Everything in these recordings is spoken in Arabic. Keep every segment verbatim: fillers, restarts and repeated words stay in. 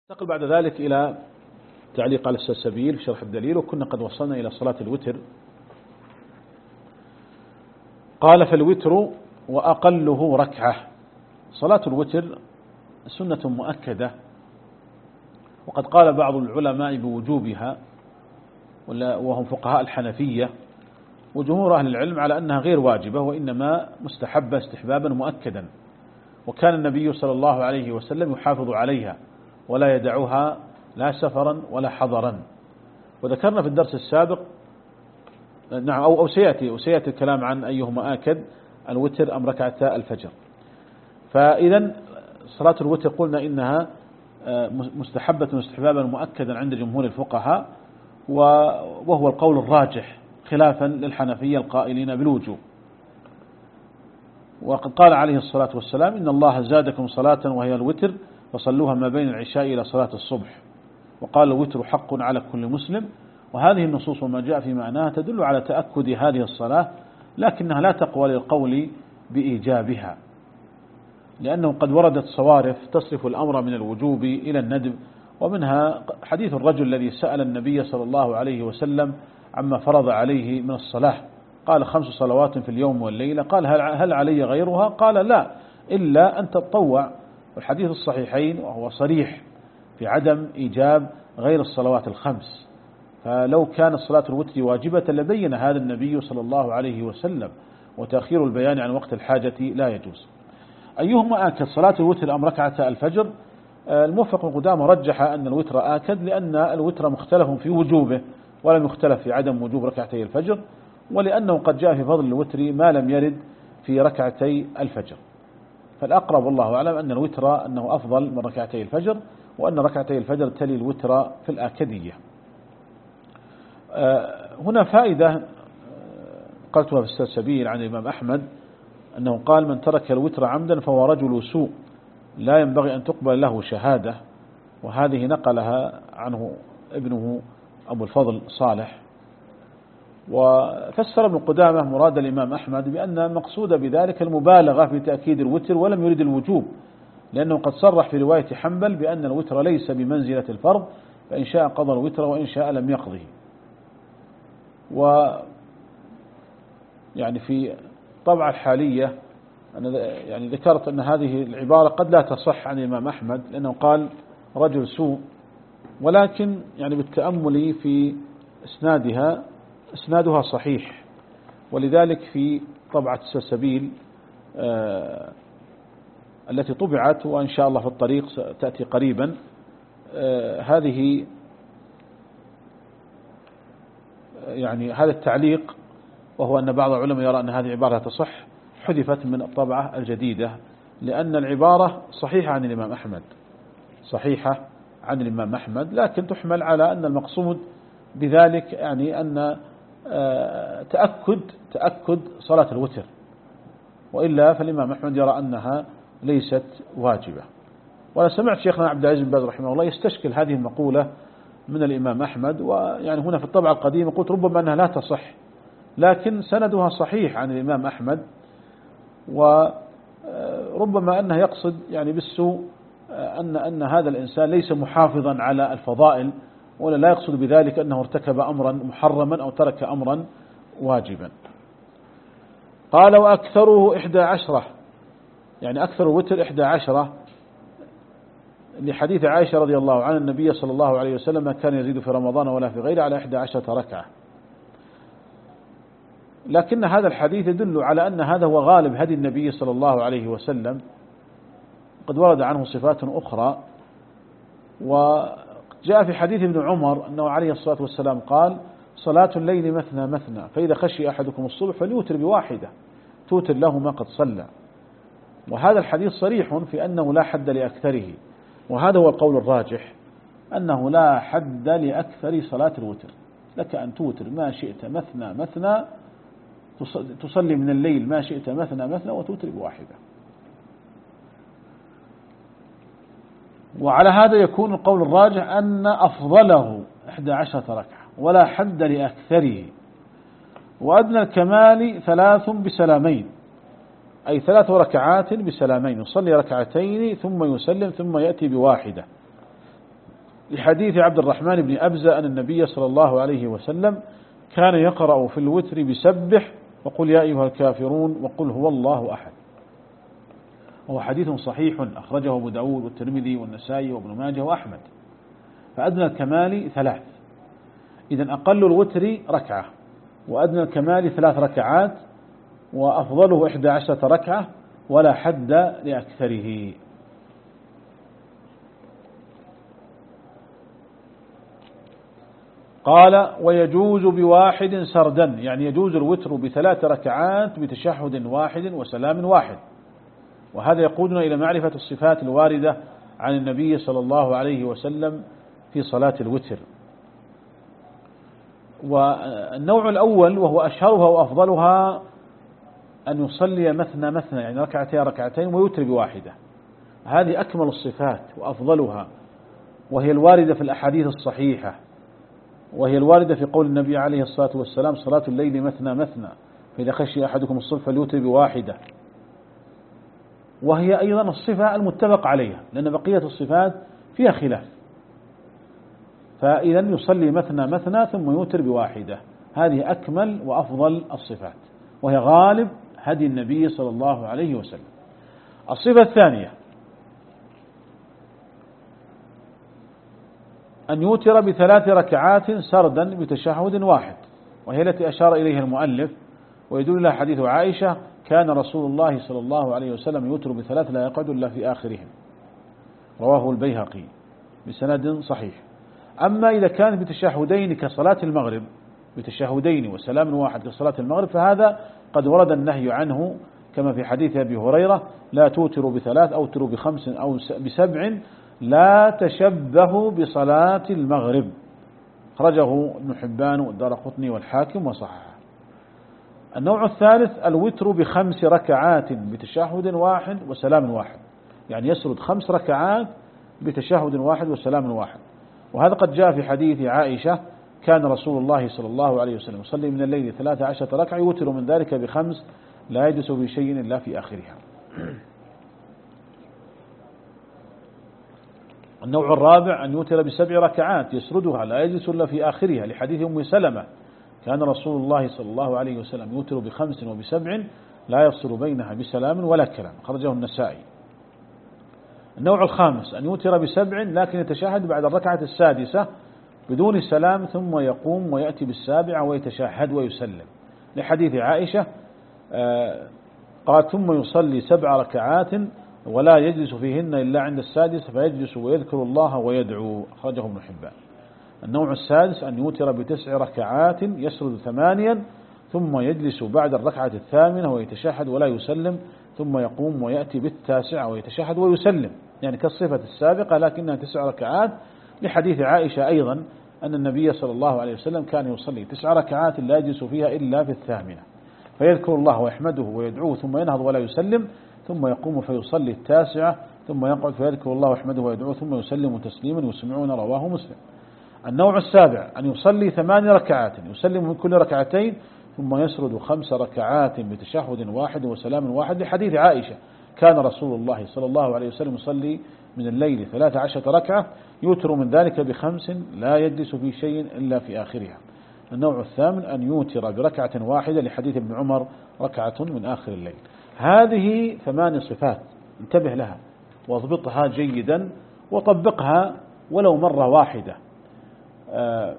ننتقل بعد ذلك إلى تعليق على السلسبيل في شرح الدليل، وكنا قد وصلنا إلى صلاة الوتر. قال: فالوتر وأقله ركعة. صلاة الوتر سنة مؤكدة، وقد قال بعض العلماء بوجوبها وهم فقهاء الحنفية، وجمهور أهل العلم على أنها غير واجبة وإنما مستحبة استحبابا مؤكدا. وكان النبي صلى الله عليه وسلم يحافظ عليها ولا يدعها لا سفرا ولا حضرا. وذكرنا في الدرس السابق نعم أو, أو سيأتي وسيأتي الكلام عن أيهما آكد، الوتر أم ركعتا الفجر. فإذا صلاة الوتر قلنا إنها مستحبة واستحبابا مؤكدا عند جمهور الفقهاء، وهو القول الراجح خلافا للحنفية القائلين بالوجوب. وقد قال عليه الصلاة والسلام: إن الله زادكم صلاة وهي الوتر فصلوها ما بين العشاء إلى صلاة الصبح. وقال: الوتر حق على كل مسلم. وهذه النصوص وما جاء في معناها تدل على تأكد هذه الصلاة، لكنها لا تقوى للقول بإيجابها، لأنه قد وردت صوارف تصرف الأمر من الوجوب إلى الندب، ومنها حديث الرجل الذي سأل النبي صلى الله عليه وسلم عما فرض عليه من الصلاة، قال: خمس صلوات في اليوم والليلة. قال: هل علي غيرها؟ قال: لا، إلا أن تتطوع. والحديث الصحيحين وهو صريح في عدم إيجاب غير الصلوات الخمس، فلو كانت صلاة الوتر واجبة لبين هذا النبي صلى الله عليه وسلم، وتأخير البيان عن وقت الحاجة لا يجوز. أيهما آكد، صلاة الوتر أم ركعة الفجر؟ الموفق بن قدامة رجح أن الوتر آكد، لأن الوتر مختلف في وجوبه ولم يختلف في عدم وجوب ركعتي الفجر، ولأنه قد جاء في فضل الوتر ما لم يرد في ركعتي الفجر. فالأقرب والله أعلم أن الوتر أنه أفضل من ركعتي الفجر، وأن ركعتي الفجر تلي الوتر في الآكدية. هنا فائدة قلتها في السلسبيل عن الإمام أحمد، أنه قال: من ترك الوتر عمدا فهو رجل سوء لا ينبغي أن تقبل له شهادة. وهذه نقلها عنه ابنه أبو الفضل صالح. وفسر ابن قدامة مراد الإمام أحمد بأن المقصود بذلك المبالغة في تأكيد الوتر ولم يرد الوجوب، لأنه قد صرح في رواية حنبل بأن الوتر ليس بمنزلة الفرض، فإن شاء قضى الوتر وإن شاء لم يقضه. و يعني في طبعة الحالية أنا يعني ذكرت أن هذه العبارة قد لا تصح عن الإمام أحمد، لأنه قال رجل سوء، ولكن يعني بالتأمل في إسنادها إسنادها صحيح. ولذلك في طبعة السلسبيل آه التي طبعت وإن شاء الله في الطريق تأتي قريبا، آه هذه يعني هذا التعليق، وهو أن بعض العلماء يرى أن هذه عبارة تصح، حذفت من الطبعة الجديدة، لأن العبارة صحيحة عن الإمام أحمد صحيحة عن الإمام أحمد لكن تحمل على أن المقصود بذلك يعني أن تأكد تأكد صلاة الوتر، وإلا فالإمام أحمد يرى أنها ليست واجبة. وأنا سمعت شيخنا عبد العزيز بن باز رحمه الله يستشكل هذه المقولة من الإمام أحمد، ويعني هنا في الطبعة القديمة قلت ربما أنها لا تصح، لكن سندها صحيح عن الإمام أحمد، وربما أنه يقصد يعني بالسوء أن أن هذا الإنسان ليس محافظا على الفضائل، ولا لا يقصد بذلك أنه ارتكب أمرا محرما أو ترك أمرا واجبا. قال: وأكثره إحدى عشرة، يعني أكثر الوتر إحدى عشرة، لحديث عائشة رضي الله عنها النبي صلى الله عليه وسلم ما كان يزيد في رمضان ولا في غيره على إحدى عشرة ركعة. لكن هذا الحديث يدل على أن هذا هو غالب هدي النبي صلى الله عليه وسلم، قد ورد عنه صفات أخرى. وجاء في حديث ابن عمر أنه عليه الصلاة والسلام قال: صلاة الليل مثنى مثنى، فإذا خشي أحدكم الصبح فليوتر بواحدة توتر له ما قد صلى. وهذا الحديث صريح في أنه لا حد لأكثره، وهذا هو القول الراجح، أنه لا حد لأكثر صلاة الوتر، لك أن توتر ما شئت مثنى مثنى، تصلي من الليل ما شئت مثنى مثنى وتوتر بواحدة. وعلى هذا يكون القول الراجح أن أفضله إحدى عشرة ركعة ولا حد لأكثره. وأدنى الكمال ثلاث بسلامين، أي ثلاث ركعات بسلامين، يصلي ركعتين ثم يسلم ثم يأتي بواحدة. لحديث عبد الرحمن بن أبزة أن النبي صلى الله عليه وسلم كان يقرأ في الوتر بسبح وقل يا أيها الكافرون وقل هو الله أحد، وهو حديث صحيح أخرجه أبو داود والترمذي والنسائي وابن ماجه وأحمد. فأدنى الكمال ثلاث، إذن أقل الوتر ركعة، وأدنى الكمال ثلاث ركعات، وأفضله إحدى عشرة ركعة، ولا حد لأكثره. قال ويجوز بواحد سردا، يعني يجوز الوتر بثلاث ركعات بتشهد واحد وسلام واحد. وهذا يقودنا إلى معرفة الصفات الواردة عن النبي صلى الله عليه وسلم في صلاة الوتر. والنوع الأول وهو أشهرها وأفضلها أن يصلي مثنى مثنى، يعني ركعتين ركعتين ويوتر بواحدة. هذه أكمل الصفات وأفضلها، وهي الواردة في الأحاديث الصحيحة، وهي الواردة في قول النبي عليه الصلاة والسلام صلاة الليل مثنى مثنى فإذا خشي أحدكم الصبح فليوتر بواحدة. وهي أيضا الصفة المتفق عليها، لأن بقية الصفات فيها خلاف. فإذا يصلي مثنى مثنى ثم يوتر بواحدة، هذه أكمل وأفضل الصفات، وهي غالب هدي النبي صلى الله عليه وسلم. الصفة الثانية أن يوتر بثلاث ركعات سردا بتشهد واحد، وهي التي أشار إليها المؤلف، ويدل لها حديث عائشة كان رسول الله صلى الله عليه وسلم يوتر بثلاث لا يقعد إلا في آخرهم، رواه البيهقي بسند صحيح. أما إذا كانت بتشهدين كصلاة المغرب، بتشهدين وسلام واحد كصلاة المغرب، فهذا قد ورد النهي عنه كما في حديث أبي هريرة لا توتروا بثلاث أو توتروا بخمس أو بسبع لا تشبهوا بصلاة المغرب، خرجه ابن حبان والدارقطني والحاكم وصححه. النوع الثالث الوتر بخمس ركعات بتشهد واحد وسلام واحد، يعني يسرد خمس ركعات بتشهد واحد وسلام واحد. وهذا قد جاء في حديث عائشة كان رسول الله صلى الله عليه وسلم يصلي من الليل ثلاث عشرة ركعة يوتر من ذلك بخمس لا يجلس بشيء إلا في آخرها. النوع الرابع أن يوتر بسبع ركعات يسردها لا يجلس إلا في آخرها، لحديث أم سلمة كان رسول الله صلى الله عليه وسلم يوتر بخمس وبسبع لا يفصل بينها بسلام ولا كلام، خرجه النسائي. النوع الخامس أن يوتر بسبع لكن يتشهد بعد الركعة السادسة بدون سلام ثم يقوم ويأتي بالسابعة ويتشهد ويسلم، لحديث عائشة قال ثم يصلي سبع ركعات ولا يجلس فيهن إلا عند السادس فيجلس ويذكر الله ويدعو، خرجه ابن حبان. النوع السادس أن يوتر بتسع ركعات يسرد ثمانيا ثم يجلس بعد الركعة الثامنة ويتشهد ولا يسلم ثم يقوم ويأتي بالتاسعة ويتشهد ويسلم، يعني كالصفة السابقة لكنها تسع ركعات، لحديث عائشة أيضا أن النبي صلى الله عليه وسلم كان يصلي تسع ركعات لا يجلس فيها إلا في الثامنة فيذكر الله ويحمده ويدعوه ثم ينهض ولا يسلم ثم يقوم فيصلي التاسعة ثم يقعد فيذكر الله ويحمده ويدعوه ثم يسلم تسليما يسمعون، رواه مسلم. النوع السابع أن يصلي ثمان ركعات يسلم من كل ركعتين ثم يسرد خمس ركعات بتشهد واحد وسلام واحد، لحديث عائشة كان رسول الله صلى الله عليه وسلم يصلي من الليل ثلاث عشرة ركعة يوتر من ذلك بخمس لا يجلس في شيء إلا في آخرها. النوع الثامن أن يوتر بركعة واحدة، لحديث ابن عمر ركعة من آخر الليل. هذه ثمان صفات، انتبه لها واضبطها جيدا وطبقها ولو مرة واحدة. آه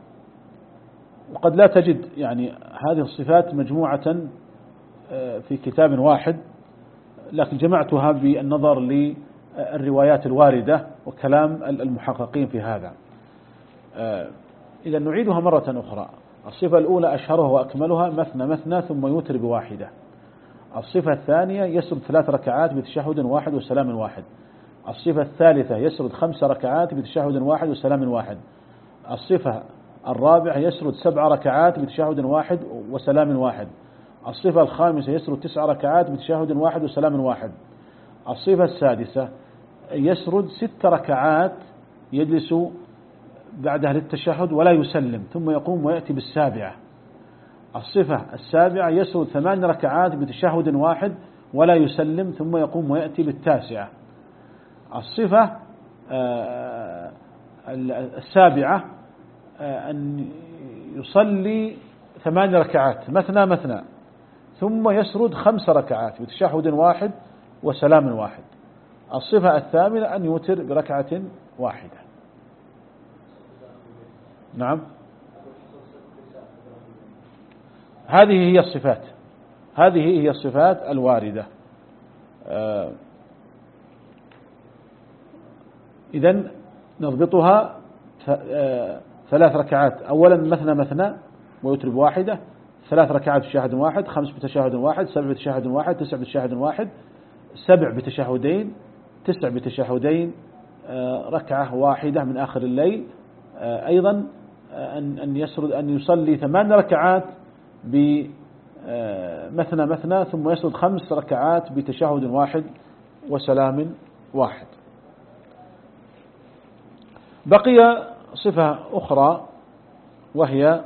وقد لا تجد يعني هذه الصفات مجموعة آه في كتاب واحد، لكن جمعتها بالنظر للروايات الواردة وكلام المحققين في هذا. آه إذا نعيدها مرة أخرى. الصفة الأولى أشهرها وأكملها مثنى مثنى ثم يوتر بواحدة. الصفة الثانية يسرد ثلاث ركعات بتشهد واحد وسلام واحد. الصفة الثالثة يسرد خمس ركعات بتشهد واحد وسلام واحد. الصفة الرابعة يسرد سبع ركعات بتشهد واحد وسلام واحد. الصفة الخامسة يسرد تسع ركعات بتشهد واحد وسلام واحد. الصفة السادسة يسرد ست ركعات يجلس بعدها للتشهد ولا يسلم ثم يقوم ويأتي بالسابعة. الصفة السابعة يسرد ثمان ركعات بتشهد واحد ولا يسلم ثم يقوم ويأتي بالتاسعة. الصفة السابعة أن يصلي ثمان ركعات مثنى مثنى ثم يسرد خمس ركعات بتشهد واحد وسلام واحد. الصفة الثامنة أن يوتر بركعة واحدة. نعم، هذه هي الصفات هذه هي الصفات الواردة. آه إذن نضبطها آه ثلاث ركعات، أولا مثنى مثنى ويوتر بواحدة، ثلاث ركعات بتشهد واحد، خمس بتشهد واحد، سبع بتشهد واحد، تسع بتشهد واحد، سبع بتشهدين، تسع بتشهدين، آه ركعة واحدة من آخر الليل. آه أيضا أن أن يسرد أن يصلي ثمان ركعات بمثنى مثنى ثم يسرد خمس ركعات بتشهد واحد وسلام واحد. بقي صفة أخرى وهي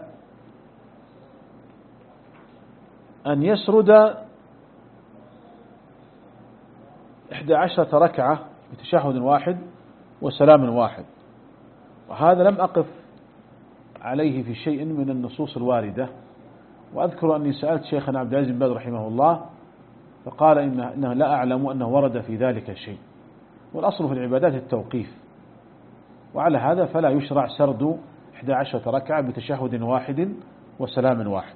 أن يسرد إحدى عشرة ركعة بتشهد واحد وسلام واحد، وهذا لم أقف عليه في شيء من النصوص الواردة. وأذكر أني سألت شيخنا عبد العزيز بن باز رحمه الله فقال إنه, إنه لا أعلم أنه ورد في ذلك شيء، والأصل في العبادات التوقيف، وعلى هذا فلا يشرع سرد إحدى عشرة ركعة بتشهد واحد وسلام واحد.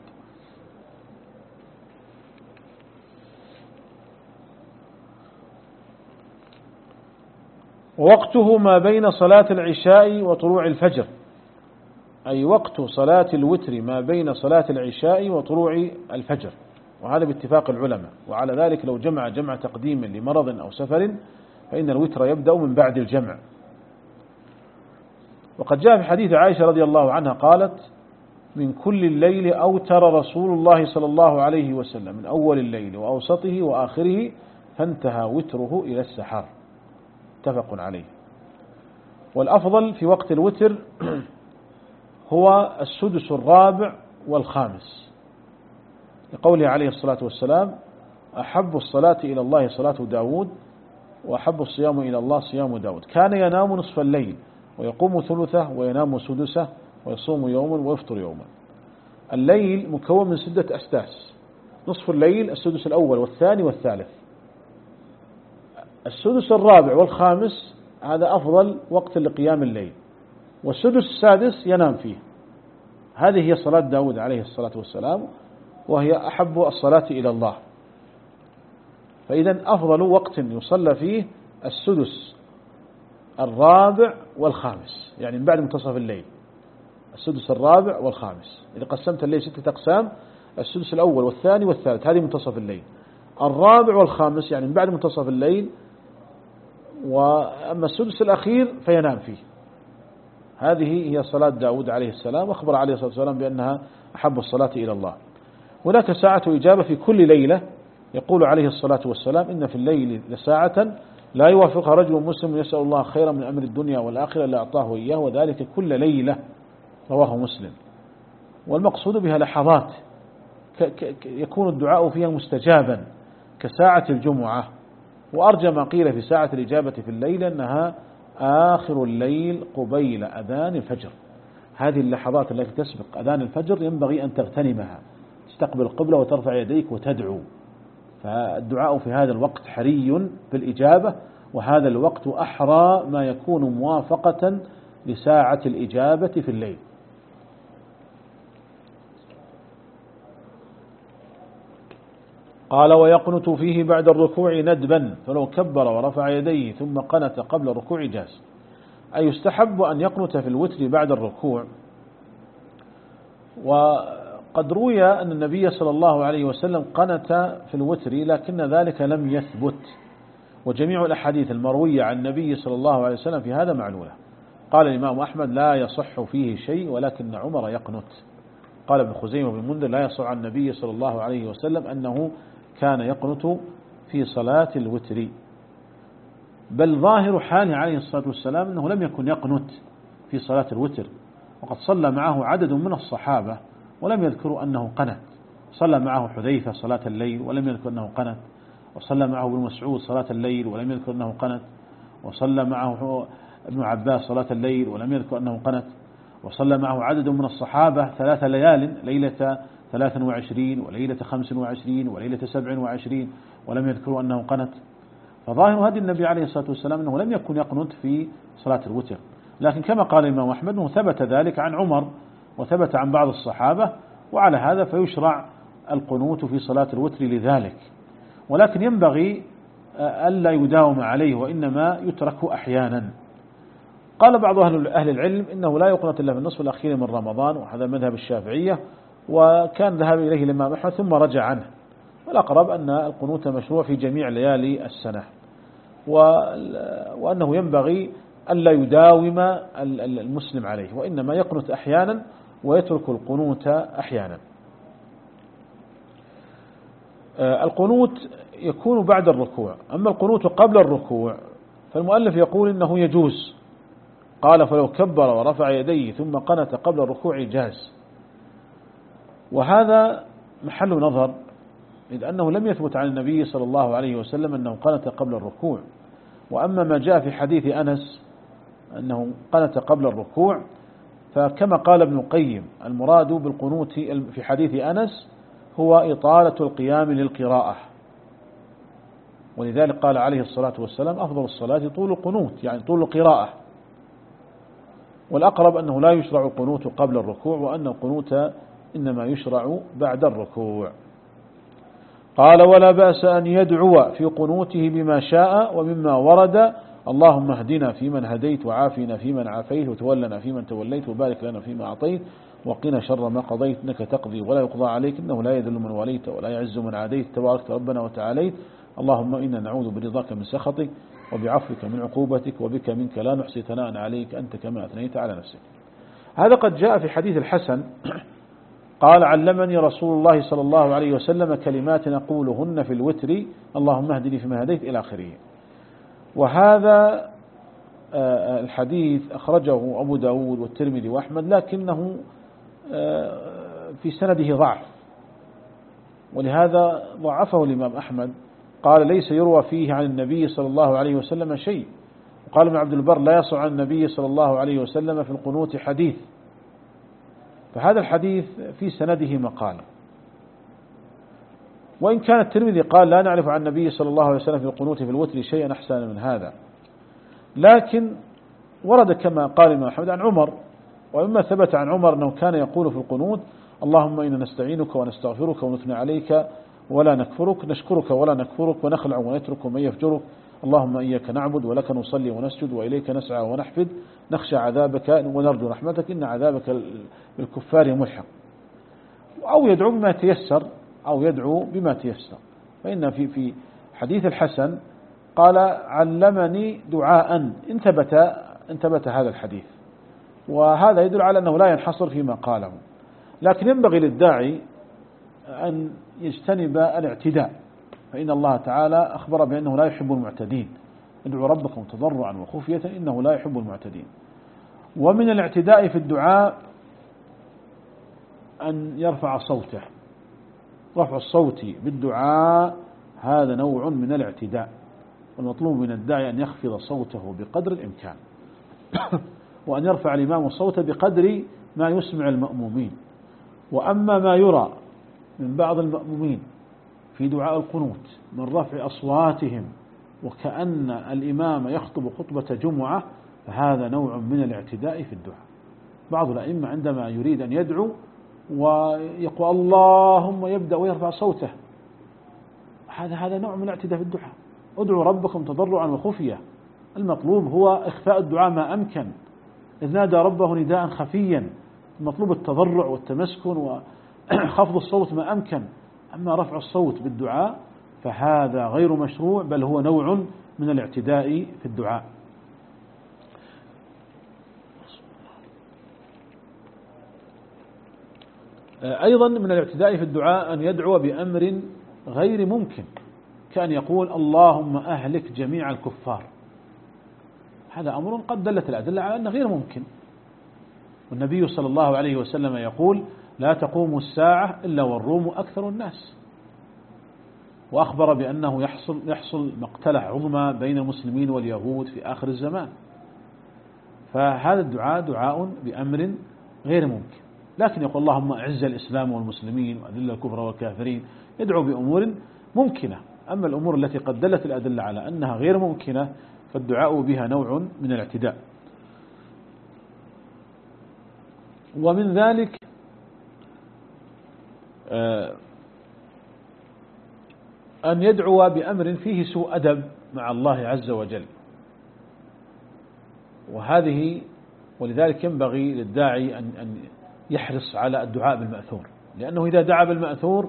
ووقته ما بين صلاة العشاء وطلوع الفجر، أي وقت صلاة الوتر ما بين صلاة العشاء وطلوع الفجر، وهذا باتفاق العلماء. وعلى ذلك لو جمع جمع تقديم لمرض أو سفر فإن الوتر يبدأ من بعد الجمع. وقد جاء في حديث عائشة رضي الله عنها قالت: من كل الليل أوتر رسول الله صلى الله عليه وسلم، من أول الليل وأوسطه وآخره، فانتهى وتره إلى السحر. متفق عليه. والأفضل في وقت الوتر هو السدس الرابع والخامس، لقوله عليه الصلاة والسلام: أحب الصلاة إلى الله صلاة داود، وأحب الصيام إلى الله صيام داود، كان ينام نصف الليل ويقوم ثلثه وينام سدسه ويصوم يوما ويفطر يوما. الليل مكون من ستة أسداس: نصف الليل السدس الأول والثاني والثالث. السدس الرابع والخامس هذا أفضل وقت لقيام الليل، والسدس السادس ينام فيه. هذه هي صلاة داود عليه الصلاة والسلام، وهي أحب الصلاة إلى الله. فإذا أفضل وقت يصلى فيه السدس الرابع والخامس، يعني من بعد منتصف الليل. السدس الرابع والخامس، إذا قسمت الليل ستة أقسام: السدس الأول والثاني والثالث، هذه منتصف الليل. الرابع والخامس يعني من بعد منتصف الليل، وأما السدس الأخير فينام فيه. هذه هي صلاة داود عليه السلام، وأخبر عليه الصلاة والسلام بأنها أحب الصلاة إلى الله. هناك ساعة إجابة في كل ليلة، يقول عليه الصلاة والسلام: إن في الليل لساعة لا يوافقها رجل مسلم يسأل الله خيرا من أمر الدنيا والآخرة إلا أعطاه إياه، وذلك كل ليلة. رواه مسلم. والمقصود بها لحظات يكون الدعاء فيها مستجابا كساعة الجمعة. وأرجى ما قيل في ساعة الإجابة في الليل أنها آخر الليل قبيل أذان الفجر. هذه اللحظات التي تسبق أذان الفجر ينبغي أن تغتنمها، تستقبل القبلة وترفع يديك وتدعو. فالدعاء في هذا الوقت حري بالإجابة، وهذا الوقت أحرى ما يكون موافقة لساعة الإجابة في الليل. قال: ويقنت فيه بعد الركوع ندبا، فلو كبر ورفع يديه ثم قنت قبل الركوع جاز. أي يستحب أن يقنت في الوتر بعد الركوع. وقد روي أن النبي صلى الله عليه وسلم قنت في الوتر، لكن ذلك لم يثبت، وجميع الأحاديث المروية عن النبي صلى الله عليه وسلم في هذا معلولة. قال الإمام أحمد: لا يصح فيه شيء، ولكن عمر يقنت. قال ابن خزيمة بن منذر: لا يصح عن النبي صلى الله عليه وسلم أنه كان يقنت في صلاة الوتر، بل ظاهر حاله عليه الصلاة والسلام أنه لم يكن يقنت في صلاة الوتر، وقد صلى معه عدد من الصحابة ولم يذكروا أنه قنت. صلى معه حذيفة صلاة الليل ولم يذكر أنه قنت، وصلى معه ابن مسعود صلاة الليل ولم يذكر أنه قنت، وصلى معه ابن عباس صلاة الليل ولم يذكر أنه قنت، وصلى معه عدد من الصحابة ثلاث ليال، ليلة ثلاث وعشرين وليلة خمس وعشرين وليلة سبع وعشرين، ولم يذكروا أنه قنت. فظاهر هدي النبي عليه الصلاة والسلام أنه لم يكن يقنت في صلاة الوتر، لكن كما قال الإمام أحمد أنه ثبت ذلك عن عمر وثبت عن بعض الصحابة، وعلى هذا فيشرع القنوت في صلاة الوتر لذلك، ولكن ينبغي ألا يداوم عليه وإنما يترك أحيانا. قال بعض أهل العلم إنه لا يقنط إلا في النصف الأخير من رمضان، وهذا مذهب الشافعية، وكان ذهب إليه الإمام أحمد ثم رجع عنه، والأقرب أن القنوت مشروع في جميع ليالي السنة، وأنه ينبغي ألا يداوم المسلم عليه، وإنما يقنط أحيانا ويترك القنوت أحيانا. القنوت يكون بعد الركوع، أما القنوت قبل الركوع فالمؤلف يقول إنه يجوز، قال فلو كبر ورفع يديه ثم قنت قبل الركوع جاز، وهذا محل نظر، إذ أنه لم يثبت عن النبي صلى الله عليه وسلم أنه قنت قبل الركوع. وأما ما جاء في حديث أنس أنه قنت قبل الركوع، فكما قال ابن القيم المراد بالقنوت في حديث أنس هو إطالة القيام للقراءة، ولذلك قال عليه الصلاة والسلام أفضل الصلاة طول القنوت، يعني طول القراءة، والأقرب أنه لا يشرع القنوت قبل الركوع، وأن القنوت إنما يشرع بعد الركوع. قال ولا بأس أن يدعو في قنوته بما شاء ومما ورد، اللهم اهدنا فيمن هديت وعافنا فيمن عافيت وتولنا فيمن توليت وبارك لنا فيما أعطيت وقنا شر ما قضيت إنك تقضي ولا يقضى عليك إنه لا يذل من وليت ولا يعز من عاديت تبارك ربنا وتعاليت، اللهم إنا نعوذ برضاك من سخطك وبعفوك من عقوبتك وبك منك لا نحصي ثناء عليك أنت كما أثنيت على نفسك. هذا قد جاء في حديث الحسن قال علمني رسول الله صلى الله عليه وسلم كلمات نقولهن في الوتر اللهم اهدني فيما هديت إلى آخره. وهذا الحديث أخرجه أبو داود والترمذي وأحمد، لكنه في سنده ضعف، ولهذا ضعفه الإمام أحمد، قال ليس يروى فيه عن النبي صلى الله عليه وسلم شيء. وقال ابن عبد البر لا يصح عن النبي صلى الله عليه وسلم في القنوت حديث، فهذا الحديث في سنده مقال. وإن كان الترمذي قال لا نعرف عن النبي صلى الله عليه وسلم في القنوت في الوتر شيئا أحسن من هذا، لكن ورد كما قال الإمام أحمد عن عمر، وإما ثبت عن عمر أنه كان يقول في القنوت اللهم إنا نستعينك ونستغفرك ونثني عليك ولا نكفرك، نشكرك ولا نكفرك، ونخلع ونترك ومن يفجرك، اللهم إياك نعبد ولك نصلي ونسجد وإليك نسعى ونحفد، نخشى عذابك ونرجو رحمتك إن عذابك بالكفار ملحق. أو يدعو بما تيسر أو يدعو بما تيسر. فإن في في حديث الحسن قال علمني دعاء إن ثبت إن ثبت هذا الحديث، وهذا يدل على أنه لا ينحصر فيما قاله، لكن ينبغي للداعي أن يجتنب الاعتداء، فإن الله تعالى أخبر بأنه لا يحب المعتدين، ادعوا ربكم تضرعا وخفية إنه لا يحب المعتدين. ومن الاعتداء في الدعاء أن يرفع صوته، رفع الصوت بالدعاء هذا نوع من الاعتداء، والمطلوب من الداعي أن يخفض صوته بقدر الإمكان وأن يرفع الإمام الصوت بقدر ما يسمع المأمومين. وأما ما يرى من بعض المأمومين في دعاء القنوت من رفع أصواتهم وكأن الإمام يخطب خطبة جمعة، فهذا نوع من الاعتداء في الدعاء. بعض الأئمة عندما يريد أن يدعو ويقول اللهم يبدأ ويرفع صوته، هذا هذا نوع من الاعتداء في الدعاء. ادعوا ربكم تضرعا وخفية، المطلوب هو إخفاء الدعاء ما أمكن، إذ نادى ربه نداء خفيا، المطلوب التضرع والتمسكن وخفض الصوت ما أمكن. أما رفع الصوت بالدعاء فهذا غير مشروع، بل هو نوع من الاعتداء في الدعاء. أيضا من الاعتداء في الدعاء أن يدعو بأمر غير ممكن، كأن يقول اللهم أهلك جميع الكفار، هذا أمر قد دلت الأدلة على أنه غير ممكن. والنبي صلى الله عليه وسلم يقول لا تقوم الساعة إلا والروم أكثر الناس، وأخبر بأنه يحصل, يحصل مقتلة عظمى بين المسلمين واليهود في آخر الزمان. فهذا الدعاء دعاء بأمر غير ممكن. لكن يقول اللهم أعز الإسلام والمسلمين وأذل الكفر والكافرين، يدعو بأمور ممكنة. أما الأمور التي قد دلت الأدلة على أنها غير ممكنة فالدعاء بها نوع من الاعتداء. ومن ذلك أن يدعو بأمر فيه سوء أدب مع الله عز وجل، وهذه ولذلك ينبغي للداعي أن يحرص على الدعاء بالمأثور، لأنه إذا دعا بالمأثور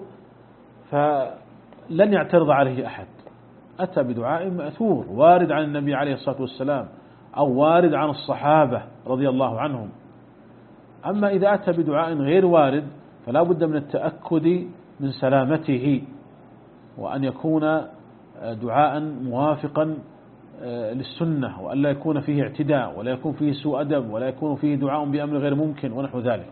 فلن يعترض عليه أحد. أتى بدعاء مأثور وارد عن النبي عليه الصلاة والسلام أو وارد عن الصحابة رضي الله عنهم. أما إذا أتى بدعاء غير وارد فلا بد من التأكد من سلامته، وأن يكون دعاء موافقا للسنة، وأن لا يكون فيه اعتداء ولا يكون فيه سوء أدب ولا يكون فيه دعاء بأمر غير ممكن ونحو ذلك.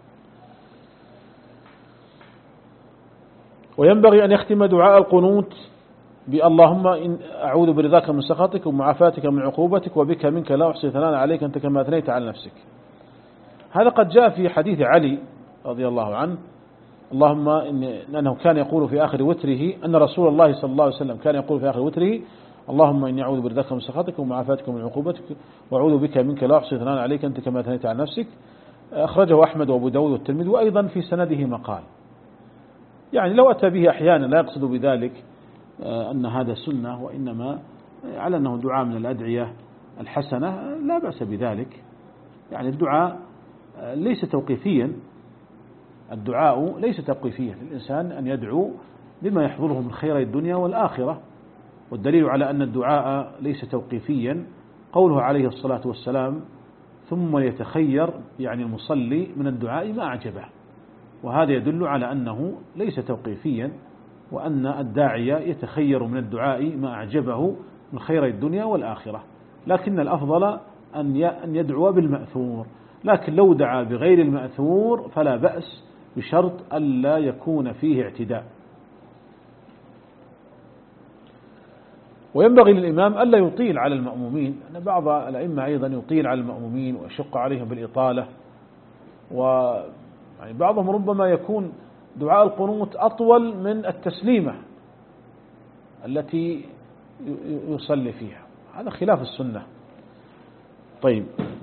وينبغي أن يختم دعاء القنوت باللهم إن أعوذ برضاك من سخطك ومعافاتك من عقوبتك وبك منك لا أحصي ثناء عليك أنت كما أثنيت على نفسك. هذا قد جاء في حديث علي رضي الله عنه، اللهم إن أنه كان يقول في آخر وتره، أن رسول الله صلى الله عليه وسلم كان يقول في آخر وتره اللهم إني أعوذ برضاك من سخطك ومعافاتك من عقوبتك وأعوذ بك منك لا أحصي ثناء عليك أنت كما أثنيت على نفسك. أخرجه أحمد وأبو داود والترمذي، وأيضا في سنده مقال. يعني لو أتى به أحيانا لا يقصد بذلك أن هذا سنة، وإنما على أنه دعاء من الأدعية الحسنة لا بأس بذلك. يعني الدعاء ليس توقيفيا، الدعاء ليس توقيفيا، للإنسان أن يدعو بما يحضره من خير الدنيا والآخرة. والدليل على أن الدعاء ليس توقيفيا قوله عليه الصلاة والسلام ثم يتخير، يعني المصلي من الدعاء ما أعجبه. وهذا يدل على أنه ليس توقيفيا، وأن الداعية يتخير من الدعاء ما أعجبه من خير الدنيا والآخرة. لكن الأفضل أن يدعو بالمأثور، لكن لو دعا بغير المأثور فلا بأس بشرط ألا يكون فيه اعتداء. وينبغي للإمام ألا يطيل على المأمومين، أن بعض الأئمة أيضا يطيل على المأمومين ويشق عليهم بالإطالة، ويعني بعضهم ربما يكون دعاء القنوت أطول من التسليمة التي يصلي فيها، هذا خلاف السنة. طيب،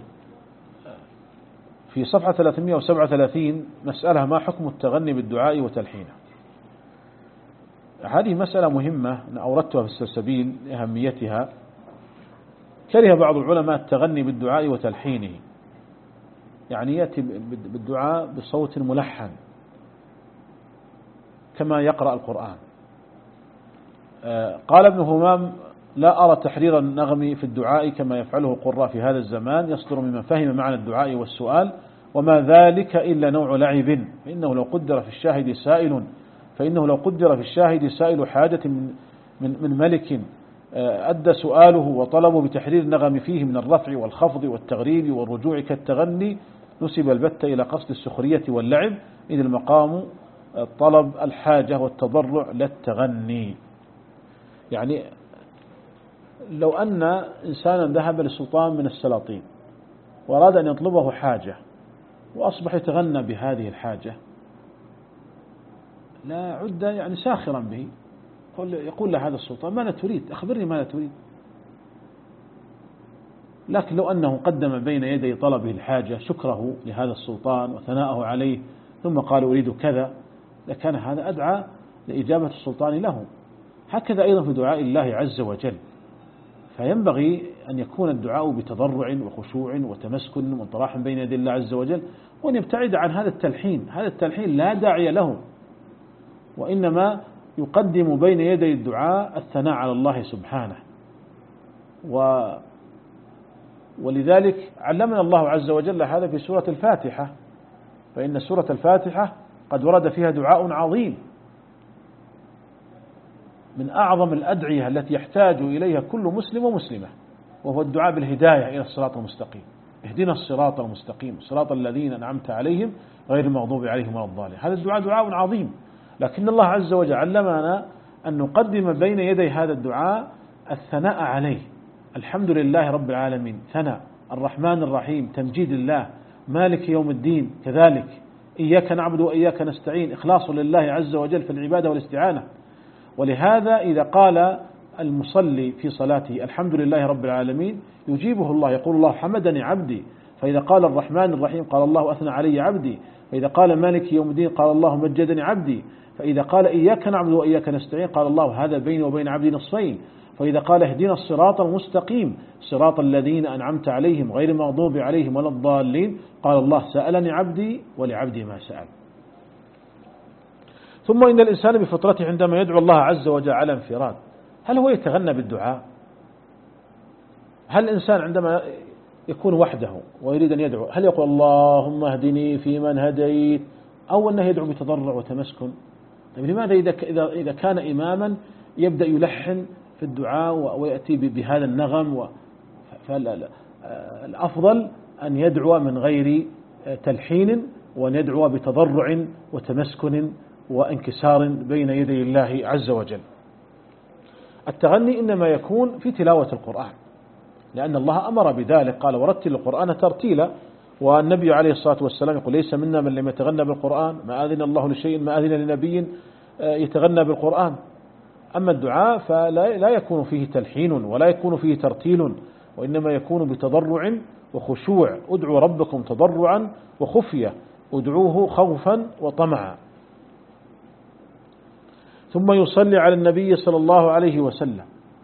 في صفحة ثلاثمئة وسبعة وثلاثين مسألة ما حكم التغني بالدعاء وتلحينه. هذه مسألة مهمة أنا أوردتها في السلسبيل لأهميتها. كره بعض العلماء التغني بالدعاء وتلحينه، يعني يأتي بالدعاء بصوت ملحن كما يقرأ القرآن. قال ابن همام لا أرى تحرير النغم في الدعاء كما يفعله القراء في هذا الزمان، يصدر ممن فهم معنى الدعاء والسؤال، وما ذلك إلا نوع لعب. فإنه لو قدر في الشاهد سائل فإنه لو قدر في الشاهد سائل حاجة من, من, من ملك أدى سؤاله وطلبه بتحرير النغم فيه من الرفع والخفض والتغريب والرجوع كالتغني، نسب البتة إلى قصد السخرية واللعب، إذ المقام طلب الحاجة والتضرع للتغني. يعني لو أن إنسانا ذهب لسلطان من السلاطين وأراد أن يطلبه حاجة وأصبح يتغنى بهذه الحاجة، لا عد يعني ساخرا به، يقول له هذا السلطان ماذا تريد؟ أخبرني ماذا تريد. لكن لو أنه قدم بين يدي طلبه الحاجة شكره لهذا السلطان وثناءه عليه ثم قال أريد كذا، لكان هذا أدعى لإجابة السلطان له. هكذا أيضا في دعاء الله عز وجل، فينبغي أن يكون الدعاء بتضرع وخشوع وتمسكن وانطراح بين يدي الله عز وجل، وأن يبتعد عن هذا التلحين. هذا التلحين لا داعي له، وإنما يقدم بين يدي الدعاء الثناء على الله سبحانه. و ولذلك علمنا الله عز وجل هذا في سورة الفاتحة، فإن سورة الفاتحة قد ورد فيها دعاء عظيم من أعظم الأدعية التي يحتاج إليها كل مسلم ومسلمة، وهو الدعاء بالهداية إلى الصراط المستقيم. اهدنا الصراط المستقيم صراط الذين أنعمت عليهم غير المغضوب عليهم ولا الضالين. هذا الدعاء دعاء عظيم، لكن الله عز وجل علمنا أن نقدم بين يدي هذا الدعاء الثناء عليه. الحمد لله رب العالمين ثناء، الرحمن الرحيم تمجيد الله، مالك يوم الدين كذلك، إياك نعبد وإياك نستعين إخلاص لله عز وجل في العبادة والاستعانة. ولهذا إذا قال المصلي في صلاته الحمد لله رب العالمين يجيبه الله، يقول الله حمدني عبدي. فإذا قال الرحمن الرحيم قال الله أثنى علي عبدي. فإذا قال مالك يوم الدين قال الله مجدني عبدي. فإذا قال إياك نعبد وإياك نستعين قال الله هذا بيني وبين عبدي نصفين. فإذا قال اهدنا الصراط المستقيم صراط الذين أنعمت عليهم غير المغضوب عليهم ولا الضالين قال الله سألني عبدي ولعبدي ما سأل. ثم إن الإنسان بفطرته عندما يدعو الله عز وجل على انفراد هل هو يتغنى بالدعاء؟ هل الإنسان عندما يكون وحده ويريد أن يدعو هل يقول اللهم اهدني فيمن هديت، أو أنه يدعو بتضرع وتمسكن؟ طيب لماذا إذا إذا كان إماما يبدأ يلحن في الدعاء ويأتي بهذا النغم؟ فالأفضل أن يدعو من غير تلحين، وأن يدعو بتضرع وتمسكن وانكسار بين يدي الله عز وجل. التغني إنما يكون في تلاوة القرآن، لأن الله أمر بذلك قال ورتل القرآن ترتيلا. والنبي عليه الصلاة والسلام يقول ليس منا من لم يتغنى بالقرآن، ما أذن الله لشيء ما أذن لنبي يتغنى بالقرآن. أما الدعاء فلا يكون فيه تلحين ولا يكون فيه ترتيل، وإنما يكون بتضرع وخشوع. ادعوا ربكم تضرعا وخفية، ادعوه خوفا وطمعا. ثم يصلي على النبي صلى الله عليه وسلم.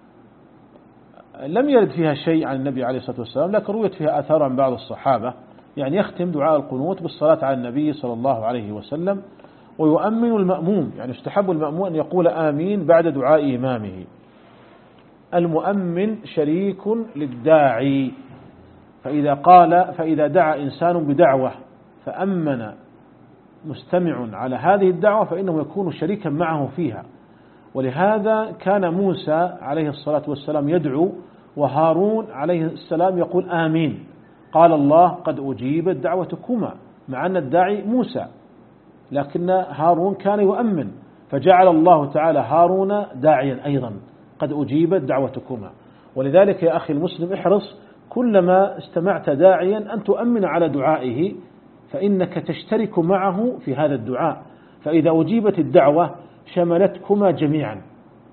لم يرد فيها شيء عن النبي عليه الصلاة والسلام، لكن رويت فيها آثار عن بعض الصحابة، يعني يختم دعاء القنوت بالصلاة على النبي صلى الله عليه وسلم. ويؤمن المأموم، يعني يستحب المأموم أن يقول آمين بعد دعاء إمامه. المؤمن شريك للداعي، فإذا قال فإذا دعا إنسان بدعوة فأمن مستمع على هذه الدعوة فإنه يكون شريكا معه فيها. ولهذا كان موسى عليه الصلاة والسلام يدعو وهارون عليه السلام يقول آمين. قال الله قد أجيبت دعوتكما، مع أن الداعي موسى، لكن هارون كان يؤمن، فجعل الله تعالى هارون داعيا أيضا قد أجيبت دعوتكما. ولذلك يا أخي المسلم احرص كلما استمعت داعيا أن تؤمن على دعائه، فإنك تشترك معه في هذا الدعاء، فإذا أجيبت الدعوة شملتكما جميعا.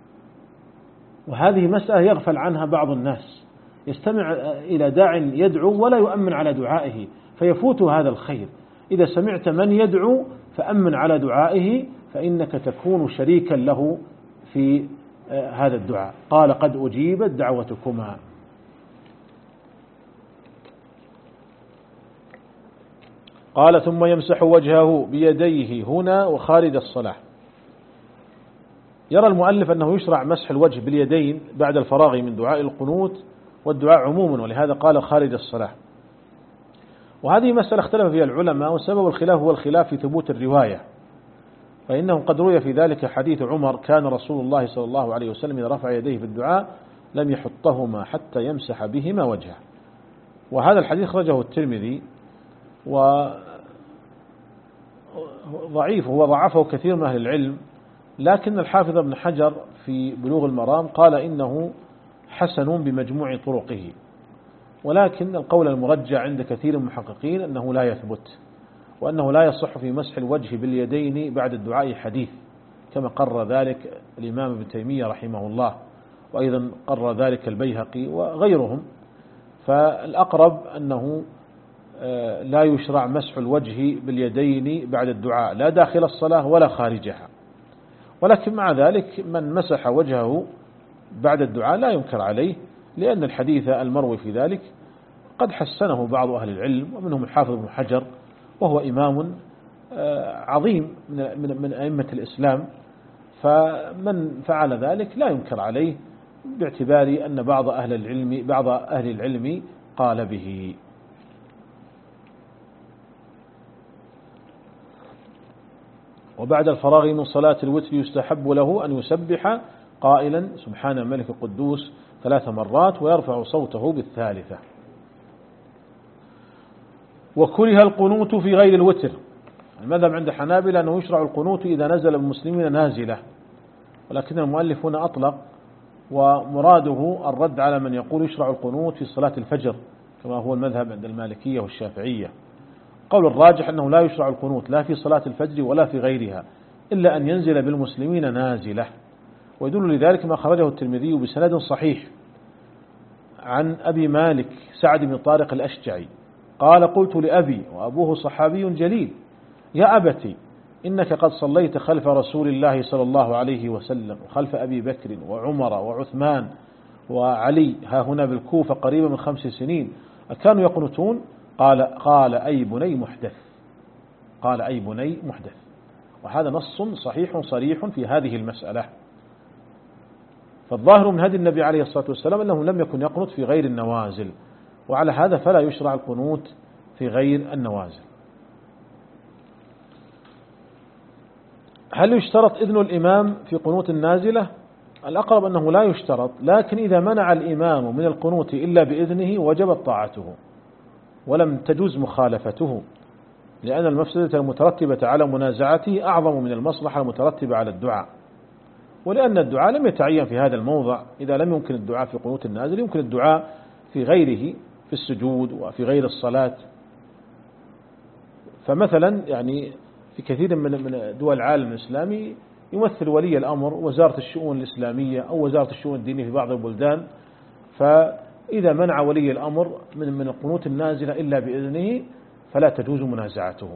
وهذه مسألة يغفل عنها بعض الناس، يستمع إلى داع يدعو ولا يؤمن على دعائه فيفوت هذا الخير. إذا سمعت من يدعو فأمن على دعائه، فإنك تكون شريكا له في هذا الدعاء. قال قد أجيبت دعوتكما. قال ثم يمسح وجهه بيديه هنا وخارج الصلاة. يرى المؤلف أنه يشرع مسح الوجه باليدين بعد الفراغ من دعاء القنوت والدعاء عموما، ولهذا قال خارج الصلاة. وهذه مسألة اختلف فيها العلماء، وسبب الخلاف هو الخلاف في ثبوت الرواية، فإنه قد روي في ذلك حديث عمر كان رسول الله صلى الله عليه وسلم إذا رفع يديه في الدعاء لم يحطهما حتى يمسح بهما وجهه. وهذا الحديث خرجه الترمذي وضعيف، هو ضعفه كثير من أهل العلم، لكن الحافظ ابن حجر في بلوغ المرام قال إنه حسن بمجموع طرقه. ولكن القول المرجع عند كثير من المحققين أنه لا يثبت، وأنه لا يصح في مسح الوجه باليدين بعد الدعاء حديث، كما قرر ذلك الإمام ابن تيمية رحمه الله، وأيضا قرر ذلك البيهقي وغيرهم. فالأقرب أنه لا يشرع مسح الوجه باليدين بعد الدعاء لا داخل الصلاة ولا خارجها. ولكن مع ذلك من مسح وجهه بعد الدعاء لا ينكر عليه، لأن الحديث المروي في ذلك قد حسنه بعض أهل العلم ومنهم الحافظ ابن حجر، وهو إمام عظيم من أئمة الإسلام، فمن فعل ذلك لا ينكر عليه باعتبار أن بعض أهل العلم بعض أهل العلم قال به. وبعد الفراغ من صلاة الوتر يستحب له أن يسبح قائلا سبحان الملك القدوس ثلاث مرات ويرفع صوته بالثالثة. وكره القنوت في غير الوتر. المذهب عند حنابلة أنه يشرع القنوت إذا نزل المسلمين نازلة، ولكن المؤلف هنا أطلق، ومراده الرد على من يقول يشرع القنوت في صلاة الفجر، كما هو المذهب عند المالكية والشافعية. قول الراجح أنه لا يشرع القنوت لا في صلاة الفجر ولا في غيرها إلا أن ينزل بالمسلمين نازلة. ويدل لذلك ما خرجه الترمذي بسند صحيح عن أبي مالك سعد بن طارق الأشجعي قال قلت لأبي وأبوه صحابي جليل يا أبتي إنك قد صليت خلف رسول الله صلى الله عليه وسلم وخلف أبي بكر وعمر وعثمان وعلي ها هنا بالكوفة قريبا من خمس سنين أكانوا يقنتون؟ قال قال أي بني محدث قال أي بني محدث. وهذا نص صحيح صريح في هذه المسألة. فالظاهر من هدي النبي عليه الصلاة والسلام أنه لم يكن يقنت في غير النوازل، وعلى هذا فلا يشرع القنوت في غير النوازل. هل يشترط إذن الإمام في قنوت النازلة؟ الأقرب أنه لا يشترط، لكن إذا منع الإمام من القنوت إلا بإذنه وجبت طاعته ولم تجوز مخالفته، لأن المفسدة المترتبة على منازعته أعظم من المصلحة المترتبة على الدعاء، ولأن الدعاء لم يتعين في هذا الموضع. إذا لم يمكن الدعاء في قنوت النازل يمكن الدعاء في غيره في السجود وفي غير الصلاة. فمثلا يعني في كثير من دول العالم الإسلامي يمثل ولي الأمر وزارة الشؤون الإسلامية أو وزارة الشؤون الدينية في بعض البلدان، فإذا منع ولي الأمر من من القنوت النازلة إلا بإذنه فلا تجوز منازعته.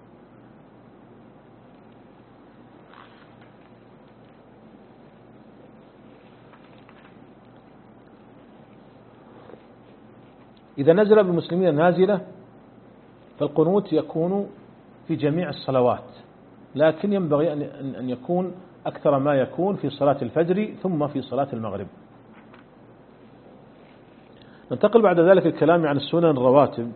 إذا نزل بالمسلمين نازلة فالقنوت يكون في جميع الصلوات، لكن ينبغي أن يكون أكثر ما يكون في صلاة الفجر ثم في صلاة المغرب. ننتقل بعد ذلك الكلام عن السنن الرواتب.